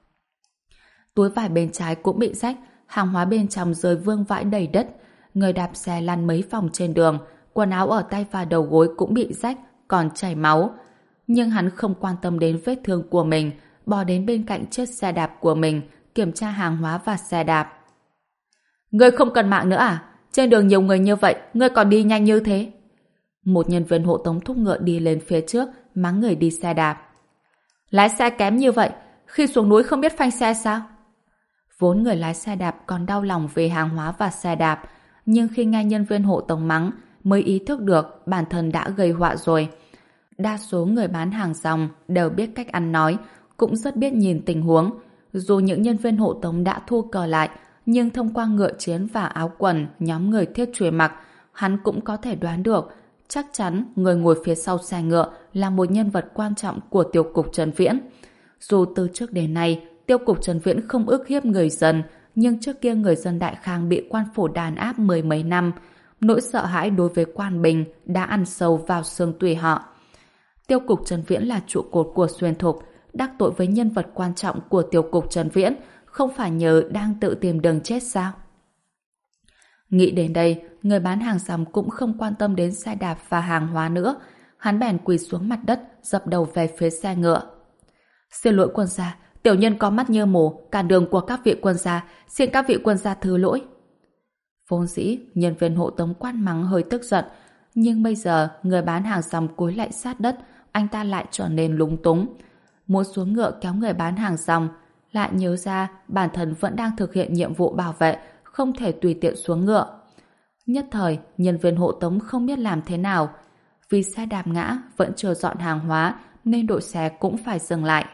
Túi vải bên trái cũng bị rách, hàng hóa bên trong rơi vương vãi đầy đất. Người đạp xe lăn mấy vòng trên đường, quần áo ở tay và đầu gối cũng bị rách, còn chảy máu. Nhưng hắn không quan tâm đến vết thương của mình, bò đến bên cạnh chiếc xe đạp của mình, kiểm tra hàng hóa và xe đạp. Ngươi không cần mạng nữa à? Trên đường nhiều người như vậy, ngươi còn đi nhanh như thế? Một nhân viên hộ tống thúc ngựa đi lên phía trước, mắng người đi xe đạp. Lái xe kém như vậy, khi xuống núi không biết phanh xe sao? Vốn người lái xe đạp còn đau lòng về hàng hóa và xe đạp, nhưng khi nghe nhân viên hộ tống mắng, mới ý thức được bản thân đã gây họa rồi. Đa số người bán hàng rong đều biết cách ăn nói, cũng rất biết nhìn tình huống. Dù những nhân viên hộ tống đã thu cờ lại, nhưng thông qua ngựa chiến và áo quần nhóm người Thiết Truy mặc, hắn cũng có thể đoán được chắc chắn người ngồi phía sau xe ngựa là một nhân vật quan trọng của tiêu cục Trần Viễn. Dù từ trước đến nay tiêu cục Trần Viễn không ức hiếp người dân, nhưng trước kia người dân Đại Khang bị quan phủ đàn áp mười mấy năm, nỗi sợ hãi đối với quan bình đã ăn sâu vào xương tủy họ. Tiêu cục Trần Viễn là trụ cột của Xuyên Thục, đắc tội với nhân vật quan trọng của tiêu cục Trần Viễn, không phải nhờ đang tự tìm đường chết sao? Nghĩ đến đây, người bán hàng rong cũng không quan tâm đến xe đạp và hàng hóa nữa. Hắn bèn quỳ xuống mặt đất, dập đầu về phía xe ngựa. Xin lỗi quân gia, tiểu nhân có mắt như mù, cản đường của các vị quân gia, xin các vị quân gia thứ lỗi. Vốn dĩ, nhân viên hộ tống quát mắng hơi tức giận, nhưng bây giờ người bán hàng rong cúi lạy sát đất, anh ta lại trở nên lúng túng. Muốn xuống ngựa kéo người bán hàng rong, lại nhớ ra bản thân vẫn đang thực hiện nhiệm vụ bảo vệ, không thể tùy tiện xuống ngựa. Nhất thời, nhân viên hộ tống không biết làm thế nào. Vì xe đạp ngã, vẫn chưa dọn hàng hóa, nên đội xe cũng phải dừng lại.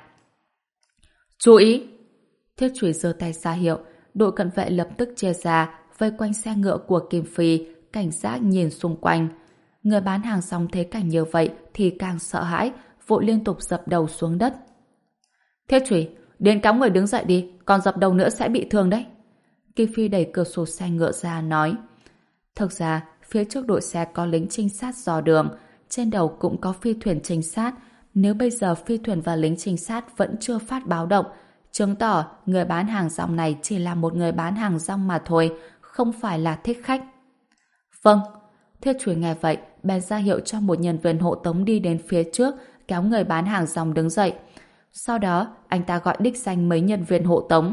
Chú ý! Thiết Chủy giơ tay ra hiệu, đội cận vệ lập tức chia ra, vây quanh xe ngựa của Kim Phi, cảnh giác nhìn xung quanh. Người bán hàng rong thấy cảnh như vậy thì càng sợ hãi, vội liên tục dập đầu xuống đất. Thiết Chủy, đến kéo người đứng dậy đi, còn dập đầu nữa sẽ bị thương đấy. Kim Phi đẩy cửa sổ xe ngựa ra nói. Thực ra, phía trước đội xe có lính trinh sát dò đường, trên đầu cũng có phi thuyền trinh sát. Nếu bây giờ phi thuyền và lính trinh sát vẫn chưa phát báo động, chứng tỏ người bán hàng rong này chỉ là một người bán hàng rong mà thôi, không phải là thích khách. Vâng. Thiết Chủy nghe vậy, bèn ra hiệu cho một nhân viên hộ tống đi đến phía trước, kéo người bán hàng rong đứng dậy. Sau đó, anh ta gọi đích danh mấy nhân viên hộ tống.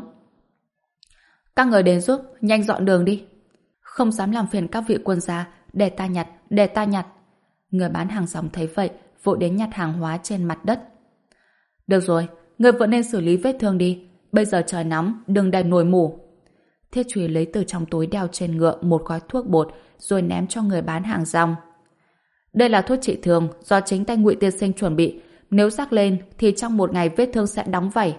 Các người đến giúp, nhanh dọn đường đi. Không dám làm phiền các vị quân gia, để ta nhặt, để ta nhặt. Người bán hàng rong thấy vậy, vội đến nhặt hàng hóa trên mặt đất. Được rồi, người vẫn nên xử lý vết thương đi. Bây giờ trời nóng, đừng để nổi mủ. Thiết Chủy lấy từ trong túi đeo trên ngựa một gói thuốc bột, rồi ném cho người bán hàng rong. Đây là thuốc trị thương do chính tay Ngụy tiên sinh chuẩn bị. Nếu rắc lên thì trong một ngày vết thương sẽ đóng vảy.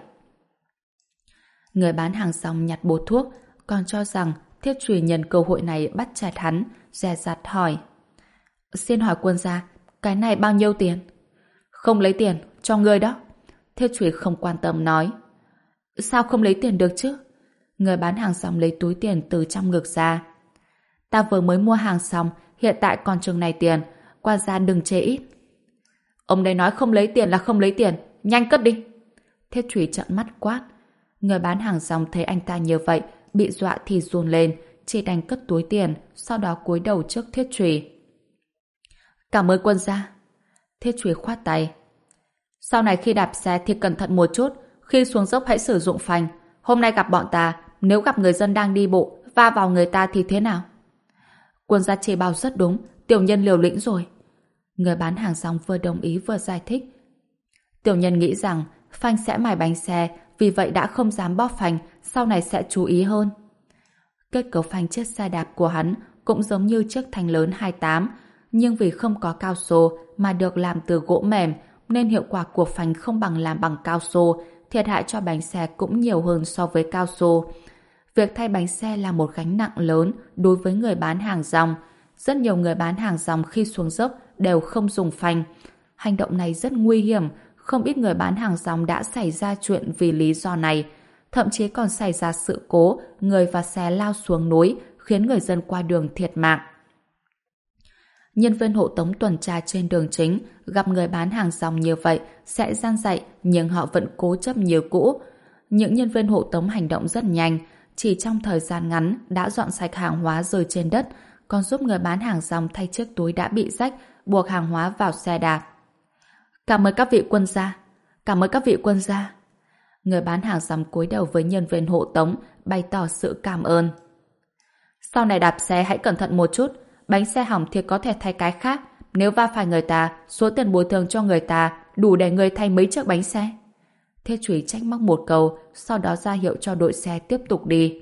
Người bán hàng rong nhặt bột thuốc, còn cho rằng Thiết Chủy nhân cơ hội này bắt chẹt hắn, dè dặt hỏi. Xin hỏi quân gia, cái này bao nhiêu tiền? Không lấy tiền, cho ngươi đó. Thiết Chủy không quan tâm nói. Sao không lấy tiền được chứ? Người bán hàng rong lấy túi tiền từ trong ngực ra. Ta vừa mới mua hàng xong, hiện tại còn chừng này tiền, quan gia đừng chê ít. Ông đây nói không lấy tiền là không lấy tiền, nhanh cất đi. Thiết Chủy trợn mắt quát. Người bán hàng rong thấy anh ta như vậy, bị dọa thì run lên, chỉ đành cất túi tiền, sau đó cúi đầu trước Thiết Trùy. Cảm ơn quân gia. Thiết Trùy khoát tay. Sau này khi đạp xe thì cẩn thận một chút, khi xuống dốc hãy sử dụng phanh. Hôm nay gặp bọn ta, nếu gặp người dân đang đi bộ, va vào người ta thì thế nào? Quân gia chê bao rất đúng, tiểu nhân liều lĩnh rồi. Người bán hàng rong vừa đồng ý vừa giải thích. Tiểu nhân nghĩ rằng phanh sẽ mài bánh xe, vì vậy đã không dám bóp phanh, sau này sẽ chú ý hơn. Kết cấu phanh chiếc xe đạp của hắn cũng giống như chiếc thanh lớn hai tám, nhưng vì không có cao su mà được làm từ gỗ mềm, nên hiệu quả của phanh không bằng làm bằng cao su, thiệt hại cho bánh xe cũng nhiều hơn so với cao su. Việc thay bánh xe là một gánh nặng lớn đối với người bán hàng rong. Rất nhiều người bán hàng rong khi xuống dốc đều không dùng phanh. Hành động này rất nguy hiểm, không ít người bán hàng rong đã xảy ra chuyện vì lý do này. Thậm chí còn xảy ra sự cố, người và xe lao xuống núi, khiến người dân qua đường thiệt mạng. Nhân viên hộ tống tuần tra trên đường chính gặp người bán hàng rong như vậy sẽ gian dạy, nhưng họ vẫn cố chấp như cũ. Những nhân viên hộ tống hành động rất nhanh, chỉ trong thời gian ngắn đã dọn sạch hàng hóa rơi trên đất, còn giúp người bán hàng rong thay chiếc túi đã bị rách, buộc hàng hóa vào xe đạp. Cảm ơn các vị quân gia. Cảm ơn các vị quân gia. Người bán hàng rong cúi đầu với nhân viên hộ tống, bày tỏ sự cảm ơn. Sau này đạp xe hãy cẩn thận một chút, bánh xe hỏng thì có thể thay cái khác. Nếu va phải người ta, số tiền bồi thường cho người ta đủ để người thay mấy chiếc bánh xe. Thiết Trùy trách móc một câu, sau đó ra hiệu cho đội xe tiếp tục đi.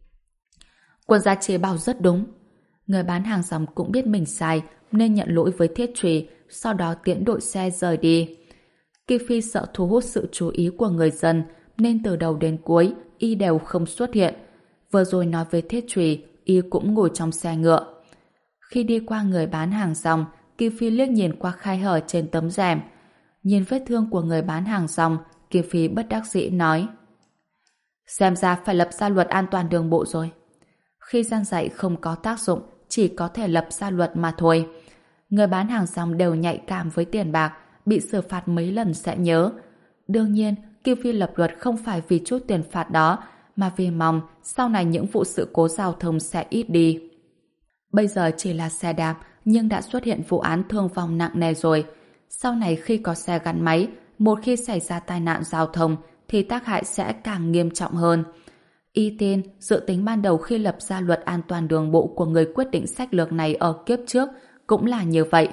Quân gia chế bảo rất đúng. Người bán hàng rong cũng biết mình sai nên nhận lỗi với Thiết Trùy, sau đó tiễn đội xe rời đi. Ki Phi sợ thu hút sự chú ý của người dân nên từ đầu đến cuối y đều không xuất hiện. Vừa rồi nói với Thiết Trùy, y cũng ngồi trong xe ngựa. Khi đi qua người bán hàng rong, Ki Phi liếc nhìn qua khe hở trên tấm rèm. Nhìn vết thương của người bán hàng rong, Ki Phi bất đắc dĩ nói: Xem ra phải lập ra luật an toàn đường bộ rồi. Khi gian dạy không có tác dụng, chỉ có thể lập ra luật mà thôi. Người bán hàng rong đều nhạy cảm với tiền bạc, bị xử phạt mấy lần sẽ nhớ. Đương nhiên, Ki Phi lập luật không phải vì chút tiền phạt đó, mà vì mong sau này những vụ sự cố giao thông sẽ ít đi. Bây giờ chỉ là xe đạp, nhưng đã xuất hiện vụ án thương vong nặng nề rồi. Sau này khi có xe gắn máy, một khi xảy ra tai nạn giao thông thì tác hại sẽ càng nghiêm trọng hơn. Y tin, dự tính ban đầu khi lập ra luật an toàn đường bộ của người quyết định sách lược này ở kiếp trước cũng là như vậy.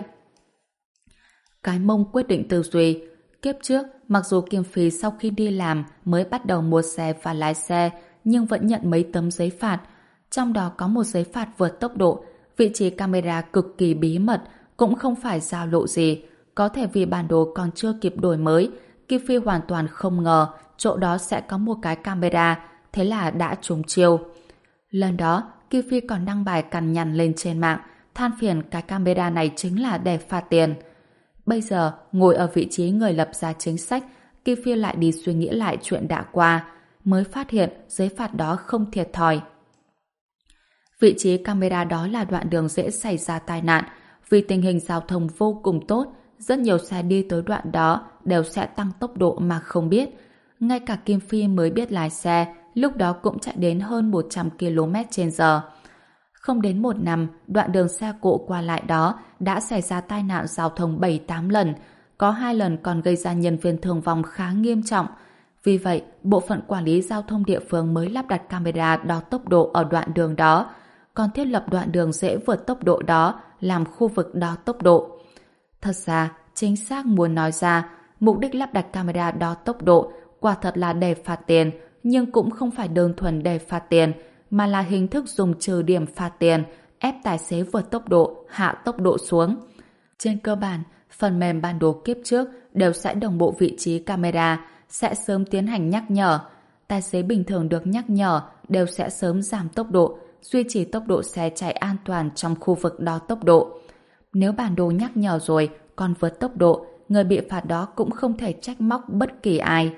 Cái mông quyết định tư duy. Kiếp trước, mặc dù Kim Phi sau khi đi làm mới bắt đầu mua xe và lái xe, nhưng vẫn nhận mấy tấm giấy phạt. Trong đó có một giấy phạt vượt tốc độ, vị trí camera cực kỳ bí mật, cũng không phải giao lộ gì. Có thể vì bản đồ còn chưa kịp đổi mới, Kim Phi hoàn toàn không ngờ chỗ đó sẽ có một cái camera, thế là đã trúng chiêu. Lần đó, Kim Phi còn đăng bài cằn nhằn lên trên mạng, than phiền cái camera này chính là để phạt tiền. Bây giờ, ngồi ở vị trí người lập ra chính sách, Kim Phi lại đi suy nghĩ lại chuyện đã qua, mới phát hiện giấy phạt đó không thiệt thòi. Vị trí camera đó là đoạn đường dễ xảy ra tai nạn, vì tình hình giao thông vô cùng tốt, rất nhiều xe đi tới đoạn đó đều sẽ tăng tốc độ mà không biết. Ngay cả Kim Phi mới biết lái xe, lúc đó cũng chạy đến hơn một trăm ki lô mét trên giờ. Không đến một năm, đoạn đường xe cộ qua lại đó đã xảy ra tai nạn giao thông bảy tám lần, có hai lần còn gây ra nhân viên thương vong khá nghiêm trọng. Vì vậy, bộ phận quản lý giao thông địa phương mới lắp đặt camera đo tốc độ ở đoạn đường đó, còn thiết lập đoạn đường dễ vượt tốc độ đó làm khu vực đo tốc độ. Thật ra, chính xác muốn nói ra, mục đích lắp đặt camera đo tốc độ quả thật là để phạt tiền, nhưng cũng không phải đơn thuần để phạt tiền, mà là hình thức dùng trừ điểm phạt tiền, ép tài xế vượt tốc độ, hạ tốc độ xuống. Trên cơ bản, phần mềm bản đồ kiếp trước đều sẽ đồng bộ vị trí camera, sẽ sớm tiến hành nhắc nhở. Tài xế bình thường được nhắc nhở đều sẽ sớm giảm tốc độ, duy trì tốc độ xe chạy an toàn trong khu vực đo tốc độ. Nếu bản đồ nhắc nhở rồi còn vượt tốc độ, người bị phạt đó cũng không thể trách móc bất kỳ ai.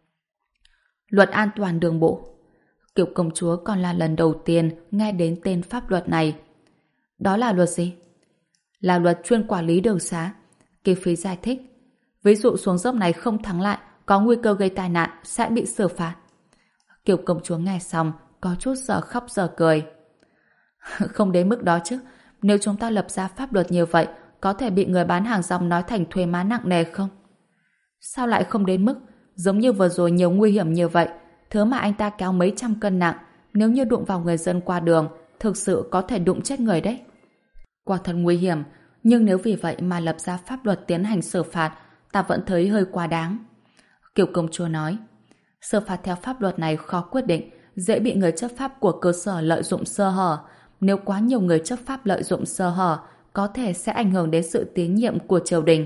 Luật an toàn đường bộ. Kiều công chúa còn là lần đầu tiên nghe đến tên pháp luật này. Đó là luật gì? Là luật chuyên quản lý đường xá. Kỳ Phi giải thích. Ví dụ xuống dốc này không thắng lại, có nguy cơ gây tai nạn, sẽ bị xử phạt. Kiều công chúa nghe xong, có chút giờ khóc giờ cười. Không đến mức đó chứ. Nếu chúng ta lập ra pháp luật như vậy, có thể bị người bán hàng rong nói thành thuế má nặng nề không? Sao lại không đến mức? Giống như vừa rồi nhiều nguy hiểm như vậy, thứ mà anh ta kéo mấy trăm cân nặng, nếu như đụng vào người dân qua đường, thực sự có thể đụng chết người đấy. Quả thật nguy hiểm, nhưng nếu vì vậy mà lập ra pháp luật tiến hành xử phạt, ta vẫn thấy hơi quá đáng. Kiều công chúa nói, xử phạt theo pháp luật này khó quyết định, dễ bị người chấp pháp của cơ sở lợi dụng sơ hở. Nếu quá nhiều người chấp pháp lợi dụng sơ hở, có thể sẽ ảnh hưởng đến sự tín nhiệm của triều đình.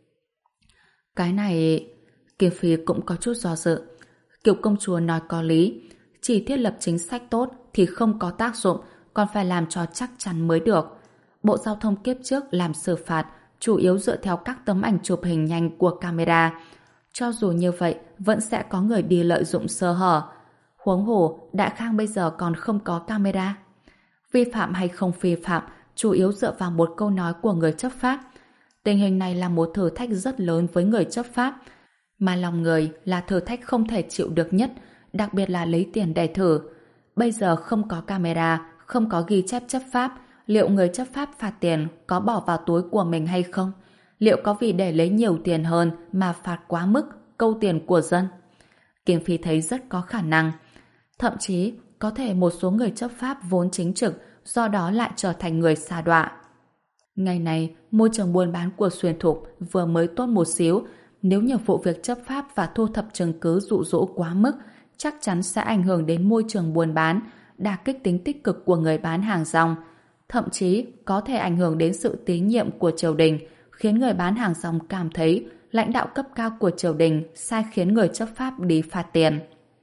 Cái này... Kiều Phi cũng có chút do dự. Kiều công chúa nói có lý, chỉ thiết lập chính sách tốt thì không có tác dụng, còn phải làm cho chắc chắn mới được. Bộ Giao thông kiếp trước làm xử phạt chủ yếu dựa theo các tấm ảnh chụp hình nhanh của camera. Cho dù như vậy, vẫn sẽ có người đi lợi dụng sơ hở. Huống hồ, Đại Khang bây giờ còn không có camera. Vi phạm hay không vi phạm, chủ yếu dựa vào một câu nói của người chấp pháp. Tình hình này là một thử thách rất lớn với người chấp pháp, mà lòng người là thử thách không thể chịu được nhất, đặc biệt là lấy tiền để thử. Bây giờ không có camera, không có ghi chép chấp pháp, liệu người chấp pháp phạt tiền có bỏ vào túi của mình hay không? Liệu có vì để lấy nhiều tiền hơn mà phạt quá mức, câu tiền của dân? Kim Phi thấy rất có khả năng. Thậm chí, có thể một số người chấp pháp vốn chính trực, do đó lại trở thành người sa đọa. Ngày này, môi trường buôn bán của Xuyên Thục vừa mới tốt một xíu, nếu nhiều vụ việc chấp pháp và thu thập chứng cứ dụ dỗ quá mức, chắc chắn sẽ ảnh hưởng đến môi trường buôn bán, đả kích tính tích cực của người bán hàng rong, thậm chí có thể ảnh hưởng đến sự tín nhiệm của triều đình, khiến người bán hàng rong cảm thấy lãnh đạo cấp cao của triều đình sai khiến người chấp pháp đi phạt tiền.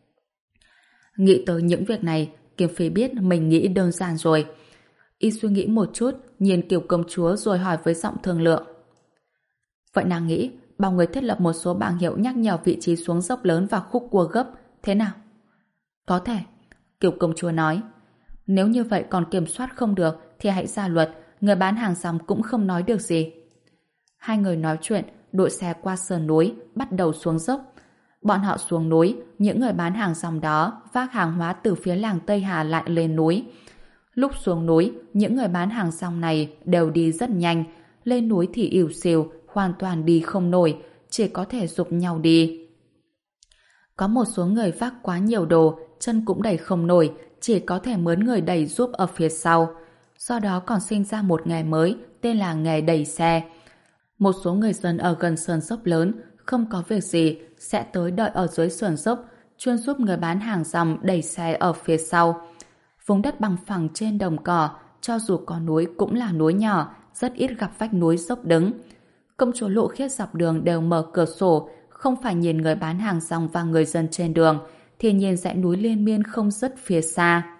Nghĩ tới những việc này, Kiếm Phi biết mình nghĩ đơn giản rồi. Y suy nghĩ một chút, nhìn Kiều công chúa rồi hỏi với giọng thương lượng. Vậy nàng nghĩ, bảo người thiết lập một số bảng hiệu nhắc nhở vị trí xuống dốc lớn và khúc cua gấp, thế nào? Có thể. Kiều công chúa nói. Nếu như vậy còn kiểm soát không được, thì hãy ra luật, người bán hàng rong cũng không nói được gì. Hai người nói chuyện, đội xe qua sườn núi, bắt đầu xuống dốc. Bọn họ xuống núi, những người bán hàng rong đó vác hàng hóa từ phía làng Tây Hà lại lên núi. Lúc xuống núi, những người bán hàng rong này đều đi rất nhanh, lên núi thì ỉu xìu, hoàn toàn đi không nổi, chỉ có thể giục nhau đi. Có một số người vác quá nhiều đồ, chân cũng đẩy không nổi, chỉ có thể mướn người đẩy giúp ở phía sau. Do đó còn sinh ra một nghề mới, tên là nghề đẩy xe. Một số người dân ở gần sườn dốc lớn, không có việc gì, sẽ tới đợi ở dưới sườn dốc, chuyên giúp người bán hàng rong đẩy xe ở phía sau. Vùng đất bằng phẳng trên đồng cỏ, cho dù có núi cũng là núi nhỏ, rất ít gặp vách núi dốc đứng. Công chúa Lộ Khiết dọc đường đều mở cửa sổ, không phải nhìn người bán hàng rong và người dân trên đường, thì nhìn dãy núi liên miên không dứt phía xa.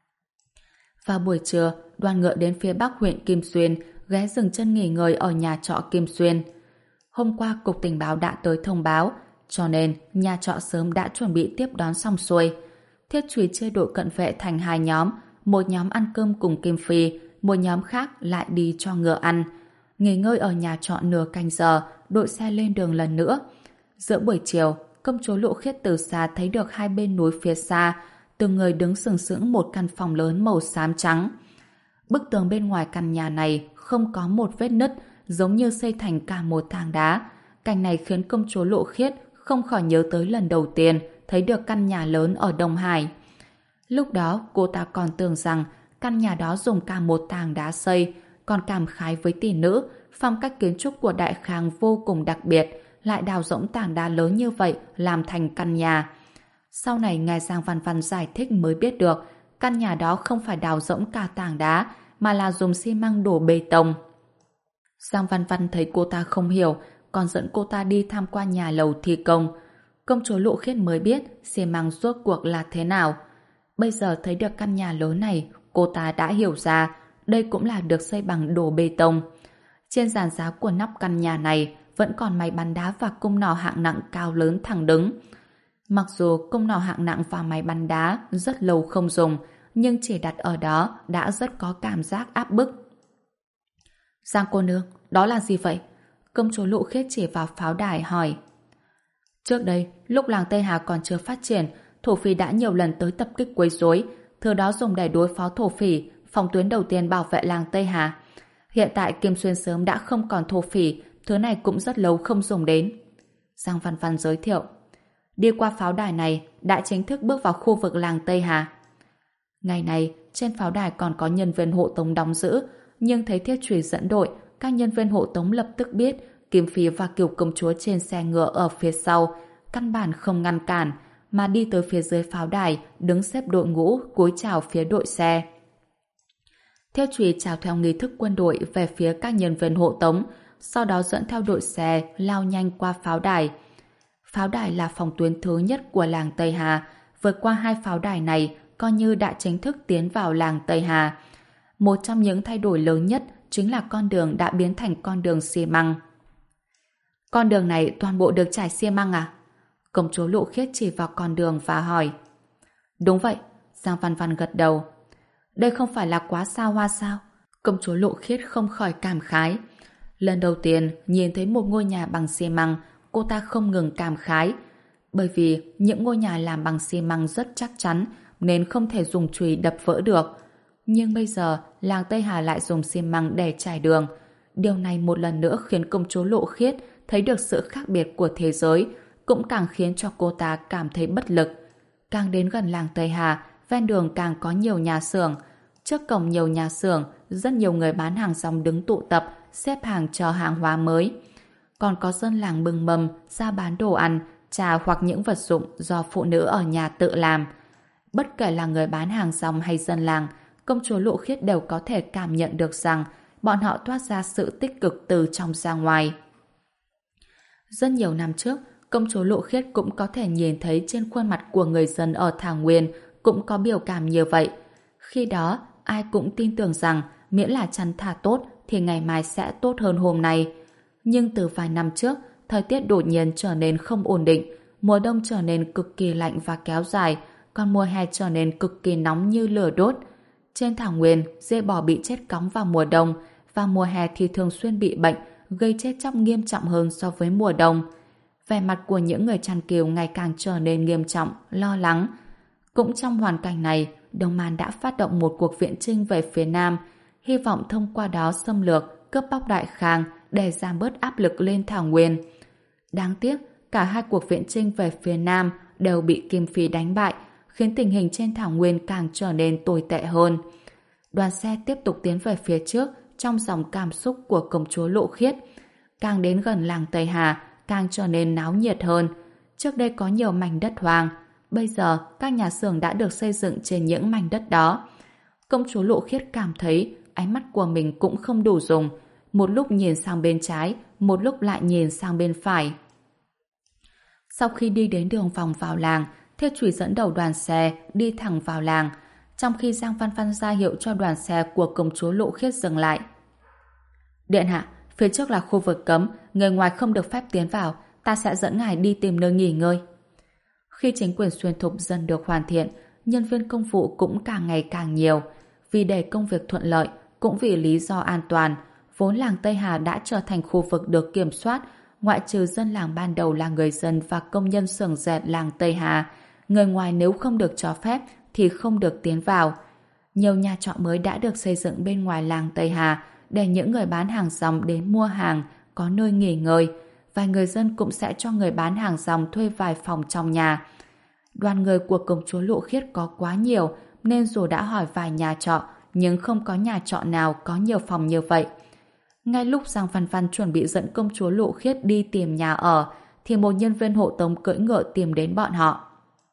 Vào buổi trưa, đoàn ngựa đến phía bắc huyện Kim Xuyên, ghé dừng chân nghỉ ngơi ở nhà trọ Kim Xuyên. Hôm qua cục tình báo đã tới thông báo, cho nên nhà trọ sớm đã chuẩn bị tiếp đón xong xuôi. Thiết Trùy chia đội cận vệ thành hai nhóm, một nhóm ăn cơm cùng Kim Phi, một nhóm khác lại đi cho ngựa ăn. Nghỉ ngơi ở nhà trọ nửa canh giờ, đội xe lên đường lần nữa. Giữa buổi chiều, công chúa Lộ Khiết từ xa thấy được hai bên núi phía xa, từng người đứng sừng sững một căn phòng lớn màu xám trắng. Bức tường bên ngoài căn nhà này không có một vết nứt, giống như xây thành cả một tảng đá. Cảnh này khiến công chúa Lộ Khiết không khỏi nhớ tới lần đầu tiên thấy được căn nhà lớn ở Đông Hải. Lúc đó cô ta còn tưởng rằng căn nhà đó dùng cả một tảng đá xây, còn cảm khái với tỷ nữ, phong cách kiến trúc của Đại Khang vô cùng đặc biệt, lại đào rỗng tảng đá lớn như vậy làm thành căn nhà. Sau này ngài Giang Văn Văn giải thích mới biết được căn nhà đó không phải đào rỗng cả tảng đá, mà là dùng xi măng đổ bê tông. Giang Văn Văn thấy cô ta không hiểu, còn dẫn cô ta đi tham quan nhà lầu thi công. Công chúa Lộ Khiết mới biết xi măng rốt cuộc là thế nào. Bây giờ thấy được căn nhà lớn này, cô ta đã hiểu ra đây cũng là được xây bằng đổ bê tông. Trên giàn giáo của nóc căn nhà này vẫn còn máy bắn đá và cung nỏ hạng nặng cao lớn thẳng đứng. Mặc dù cung nỏ hạng nặng và máy bắn đá rất lâu không dùng, nhưng chỉ đặt ở đó đã rất có cảm giác áp bức. Giang cô nương, đó là gì vậy? Công chúa Lộ Khiết chỉ vào pháo đài hỏi. Trước đây, lúc làng Tây Hà còn chưa phát triển, thổ phỉ đã nhiều lần tới tập kích quấy rối, thứ đó dùng để đối phó thổ phỉ, phòng tuyến đầu tiên bảo vệ làng Tây Hà. Hiện tại Kim Xuyên sớm đã không còn thổ phỉ, thứ này cũng rất lâu không dùng đến. Giang Văn Văn giới thiệu. Đi qua pháo đài này đã chính thức bước vào khu vực làng Tây Hà. Ngày này, trên pháo đài còn có nhân viên hộ tống đóng giữ, nhưng thấy Thiết Trùy dẫn đội, các nhân viên hộ tống lập tức biết Kim Phi và Kiều công chúa trên xe ngựa ở phía sau, căn bản không ngăn cản, mà đi tới phía dưới pháo đài, đứng xếp đội ngũ, cúi chào phía đội xe. Thiết Trùy chào theo nghi thức quân đội về phía các nhân viên hộ tống, sau đó dẫn theo đội xe lao nhanh qua pháo đài. Pháo đài là phòng tuyến thứ nhất của làng Tây Hà, vượt qua hai pháo đài này coi như đã chính thức tiến vào làng Tây Hà. Một trong những thay đổi lớn nhất chính là con đường đã biến thành con đường xi măng. Con đường này toàn bộ được trải xi măng à? Công chúa Lộ Khiết chỉ vào con đường và hỏi. Đúng vậy, Giang Văn Văn gật đầu. Đây không phải là quá xa hoa sao? Công chúa Lộ Khiết không khỏi cảm khái. Lần đầu tiên nhìn thấy một ngôi nhà bằng xi măng, cô ta không ngừng cảm khái. Bởi vì những ngôi nhà làm bằng xi măng rất chắc chắn, nên không thể dùng chùy đập vỡ được. Nhưng bây giờ, làng Tây Hà lại dùng xi măng để trải đường. Điều này một lần nữa khiến công chúa Lộ Khiết thấy được sự khác biệt của thế giới, cũng càng khiến cho cô ta cảm thấy bất lực. Càng đến gần làng Tây Hà, ven đường càng có nhiều nhà xưởng. Trước cổng nhiều nhà xưởng, rất nhiều người bán hàng rong đứng tụ tập, xếp hàng chờ hàng hóa mới. Còn có dân làng bưng mâm ra bán đồ ăn, trà hoặc những vật dụng do phụ nữ ở nhà tự làm. Bất kể là người bán hàng rong hay dân làng, công chúa Lộ Khiết đều có thể cảm nhận được rằng bọn họ toát ra sự tích cực từ trong ra ngoài. Rất nhiều năm trước, công chúa Lộ Khiết cũng có thể nhìn thấy trên khuôn mặt của người dân ở Thảo Nguyên cũng có biểu cảm như vậy. Khi đó, ai cũng tin tưởng rằng miễn là chăn thả tốt thì ngày mai sẽ tốt hơn hôm nay. Nhưng từ vài năm trước, thời tiết đột nhiên trở nên không ổn định, mùa đông trở nên cực kỳ lạnh và kéo dài, còn mùa hè trở nên cực kỳ nóng như lửa đốt. Trên Thảo Nguyên, dê bò bị chết cóng vào mùa đông, và mùa hè thì thường xuyên bị bệnh, gây chết chóc nghiêm trọng hơn so với mùa đông. Vẻ mặt của những người chăn cừu ngày càng trở nên nghiêm trọng, lo lắng. Cũng trong hoàn cảnh này, Đông Man đã phát động một cuộc viện chinh về phía Nam, hy vọng thông qua đó xâm lược, cướp bóc Đại Khang để giảm bớt áp lực lên Thảo Nguyên. Đáng tiếc, cả hai cuộc viện chinh về phía Nam đều bị Kim Phi đánh bại, khiến tình hình trên Thảo Nguyên càng trở nên tồi tệ hơn. Đoàn xe tiếp tục tiến về phía trước trong dòng cảm xúc của công chúa Lộ Khiết. Càng đến gần làng Tây Hà, càng trở nên náo nhiệt hơn. Trước đây có nhiều mảnh đất hoang, bây giờ các nhà xưởng đã được xây dựng trên những mảnh đất đó. Công chúa Lộ Khiết cảm thấy ánh mắt của mình cũng không đủ dùng, một lúc nhìn sang bên trái, một lúc lại nhìn sang bên phải. Sau khi đi đến đường vòng vào làng, Thiết Trùy dẫn đầu đoàn xe đi thẳng vào làng, trong khi Giang Văn Văn ra hiệu cho đoàn xe của công chúa Lộ Khiết dừng lại. Điện hạ, phía trước là khu vực cấm, người ngoài không được phép tiến vào, ta sẽ dẫn ngài đi tìm nơi nghỉ ngơi. Khi chính quyền xuyên thục dần được hoàn thiện, nhân viên công vụ cũng càng ngày càng nhiều. Vì để công việc thuận lợi, cũng vì lý do an toàn, vốn làng Tây Hà đã trở thành khu vực được kiểm soát, ngoại trừ dân làng ban đầu là người dân và công nhân xưởng dệt làng Tây Hà. Người ngoài nếu không được cho phép thì không được tiến vào. Nhiều nhà trọ mới đã được xây dựng bên ngoài làng Tây Hà để những người bán hàng rong đến mua hàng có nơi nghỉ ngơi. Vài người dân cũng sẽ cho người bán hàng rong thuê vài phòng trong nhà. Đoàn người của công chúa Lộ Khiết có quá nhiều nên dù đã hỏi vài nhà trọ nhưng không có nhà trọ nào có nhiều phòng như vậy. Ngay lúc Giang Văn Văn chuẩn bị dẫn công chúa Lộ Khiết đi tìm nhà ở thì một nhân viên hộ tống cưỡi ngựa tìm đến bọn họ.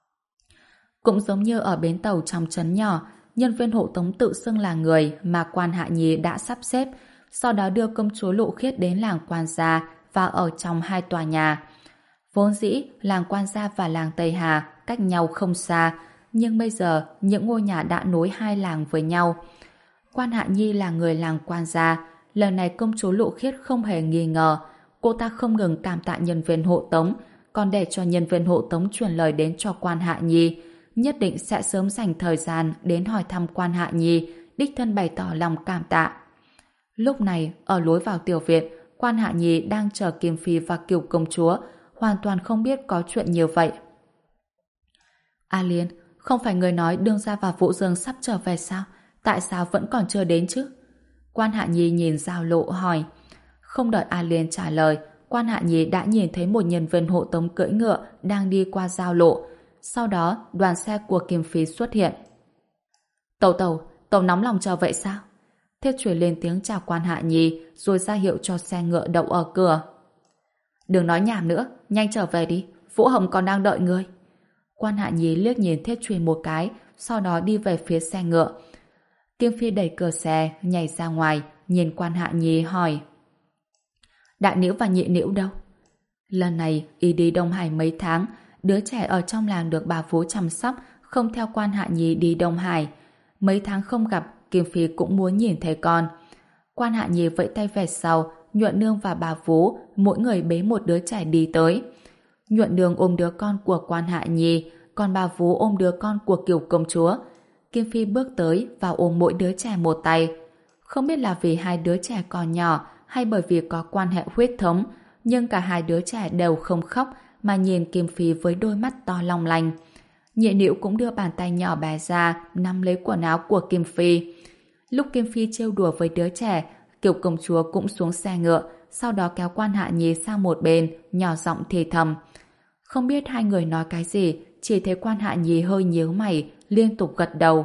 Cũng giống như ở bến tàu trong trấn nhỏ, nhân viên hộ tống tự xưng là người mà quan Hạ Nhi đã sắp xếp, sau đó đưa công chúa Lộ Khiết đến làng Quan Gia và ở trong hai tòa nhà. Vốn dĩ, làng Quan Gia và làng Tây Hà cách nhau không xa, nhưng bây giờ những ngôi nhà đã nối hai làng với nhau. Quan Hạ Nhi là người làng Quan Gia, lần này công chúa Lộ Khiết không hề nghi ngờ, cô ta không ngừng cảm tạ nhân viên hộ tống, còn để cho nhân viên hộ tống truyền lời đến cho Quan Hạ Nhi, nhất định sẽ sớm dành thời gian đến hỏi thăm Quan Hạ Nhi, đích thân bày tỏ lòng cảm tạ. Lúc này, ở lối vào tiểu viện, Quan Hạ Nhi đang chờ Kim Phi và Kiều công chúa, hoàn toàn không biết có chuyện như vậy. A Liên, không phải người nói Đương Gia và Vũ Dương sắp trở về sao? Tại sao vẫn còn chưa đến chứ? Quan Hạ Nhi nhìn giao lộ hỏi. Không đợi A Liên trả lời, Quan Hạ Nhi đã nhìn thấy một nhân viên hộ tống cưỡi ngựa đang đi qua giao lộ. Sau đó, đoàn xe của Kim Phi xuất hiện. Tẩu tẩu, tẩu nóng lòng chờ vậy sao? Thiết Chuy lên tiếng chào Quan Hạ Nhi rồi ra hiệu cho xe ngựa đậu ở cửa. Đừng nói nhảm nữa, nhanh trở về đi, Vũ Hồng còn đang đợi ngươi. Quan Hạ Nhi liếc nhìn Thiết Chuy một cái, sau đó đi về phía xe ngựa. Kim Phi đẩy cửa xe, nhảy ra ngoài, nhìn Quan Hạ Nhi hỏi. Đại Nĩu và Nhị Nĩu đâu? Lần này, y đi Đông Hải mấy tháng, đứa trẻ ở trong làng được bà vú chăm sóc, không theo Quan Hạ Nhi đi Đông Hải. Mấy tháng không gặp, Kim Phi cũng muốn nhìn thấy con. Quan Hạ Nhi vẫy tay về sau, Nhuận Nương và bà vú, mỗi người bế một đứa trẻ đi tới. Nhuận Nương ôm đứa con của Quan Hạ Nhi, còn bà vú ôm đứa con của Kiều công chúa. Kim Phi bước tới và ôm mỗi đứa trẻ một tay. Không biết là vì hai đứa trẻ còn nhỏ hay bởi vì có quan hệ huyết thống, nhưng cả hai đứa trẻ đều không khóc mà nhìn Kim Phi với đôi mắt to long lanh. Nhị Nĩu cũng đưa bàn tay nhỏ bé ra nắm lấy quần áo của Kim Phi. Lúc Kim Phi trêu đùa với đứa trẻ, Kiều công chúa cũng xuống xe ngựa, sau đó kéo Quan Hạ Nhi sang một bên, nhỏ giọng thì thầm. Không biết hai người nói cái gì, chỉ thấy Quan Hạ Nhi hơi nhíu mày, liên tục gật đầu.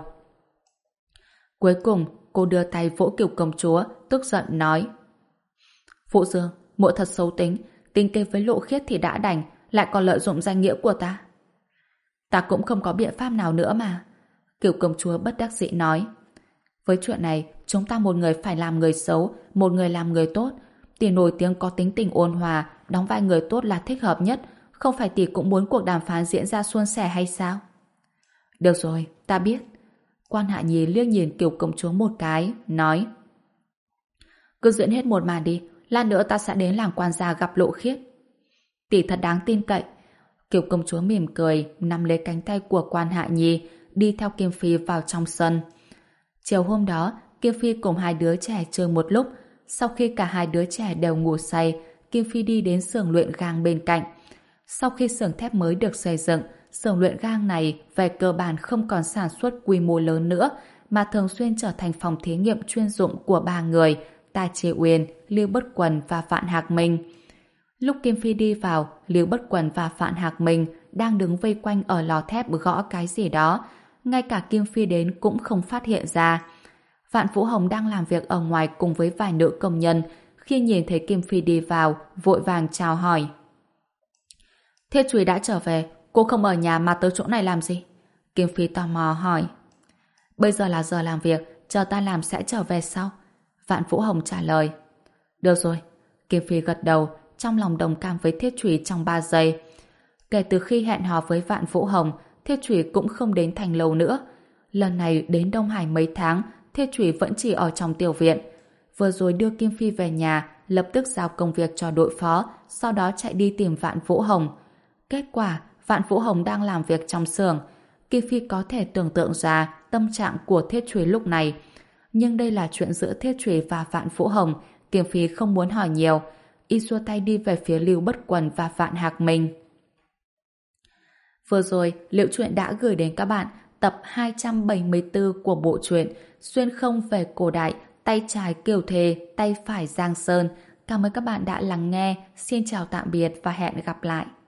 Cuối cùng, cô đưa tay vỗ Kiều công chúa, tức giận nói. Phụ Dương, muội thật xấu tính, tính kế với Lộ Khiết thì đã đành, lại còn lợi dụng danh nghĩa của ta. Ta cũng không có biện pháp nào nữa mà. Kiều công chúa bất đắc dĩ nói. Với chuyện này, chúng ta một người phải làm người xấu, một người làm người tốt. Tỷ nổi tiếng có tính tình ôn hòa, đóng vai người tốt là thích hợp nhất. Không phải tỷ cũng muốn cuộc đàm phán diễn ra suôn sẻ hay sao? Được rồi, ta biết. Quan Hạ Nhi liếc nhìn Kiều công chúa một cái, nói. Cứ diễn hết một màn đi, lát nữa ta sẽ đến làng Quan gia gặp Lộ Khiết. Tỷ thật đáng tin cậy. Kiều công chúa mỉm cười, nắm lấy cánh tay của Quan Hạ Nhi, đi theo Kim Phi vào trong sân. Chiều hôm đó, Kim Phi cùng hai đứa trẻ chơi một lúc. Sau khi cả hai đứa trẻ đều ngủ say, Kim Phi đi đến xưởng luyện gang bên cạnh. Sau khi xưởng thép mới được xây dựng, xưởng luyện gang này về cơ bản không còn sản xuất quy mô lớn nữa, mà thường xuyên trở thành phòng thí nghiệm chuyên dụng của ba người, Tai Chi Uyên, Lưu Bất Quần và Vạn Hạc Minh. Lúc Kim Phi đi vào, Lưu Bất Quần và Vạn Hạc Minh đang đứng vây quanh ở lò thép gõ cái gì đó. Ngay cả Kim Phi đến cũng không phát hiện ra. Vạn Vũ Hồng đang làm việc ở ngoài cùng với vài nữ công nhân. Khi nhìn thấy Kim Phi đi vào, vội vàng chào hỏi. Thiết Chuy đã trở về, cô không ở nhà mà tới chỗ này làm gì? Kim Phi tò mò hỏi. Bây giờ là giờ làm việc, chờ ta làm sẽ trở về sau. Vạn Vũ Hồng trả lời. Được rồi. Kim Phi gật đầu, trong lòng đồng cảm với Thiết Chuy trong ba giây. Kể từ khi hẹn hò với Vạn Vũ Hồng, Thiết Chuy cũng không đến thành lâu nữa. Lần này đến Đông Hải mấy tháng, Thiết Chuy vẫn chỉ ở trong tiểu viện. Vừa rồi đưa Kim Phi về nhà, lập tức giao công việc cho đội phó, sau đó chạy đi tìm Vạn Vũ Hồng. Kết quả, Vạn Vũ Hồng đang làm việc trong xưởng. Kim Phi có thể tưởng tượng ra tâm trạng của Thiết Chuy lúc này. Nhưng đây là chuyện giữa Thiết Chuy và Vạn Vũ Hồng, Kim Phi không muốn hỏi nhiều. Y xua tay đi về phía Lưu Bất Quần và Vạn Hạc Minh. Vừa rồi, Liễu Chuyện đã gửi đến các bạn tập hai trăm bảy mươi tư của bộ truyện Xuyên không về cổ đại, tay trái Kiều Thề, tay phải Giang Sơn. Cảm ơn các bạn đã lắng nghe. Xin chào tạm biệt và hẹn gặp lại.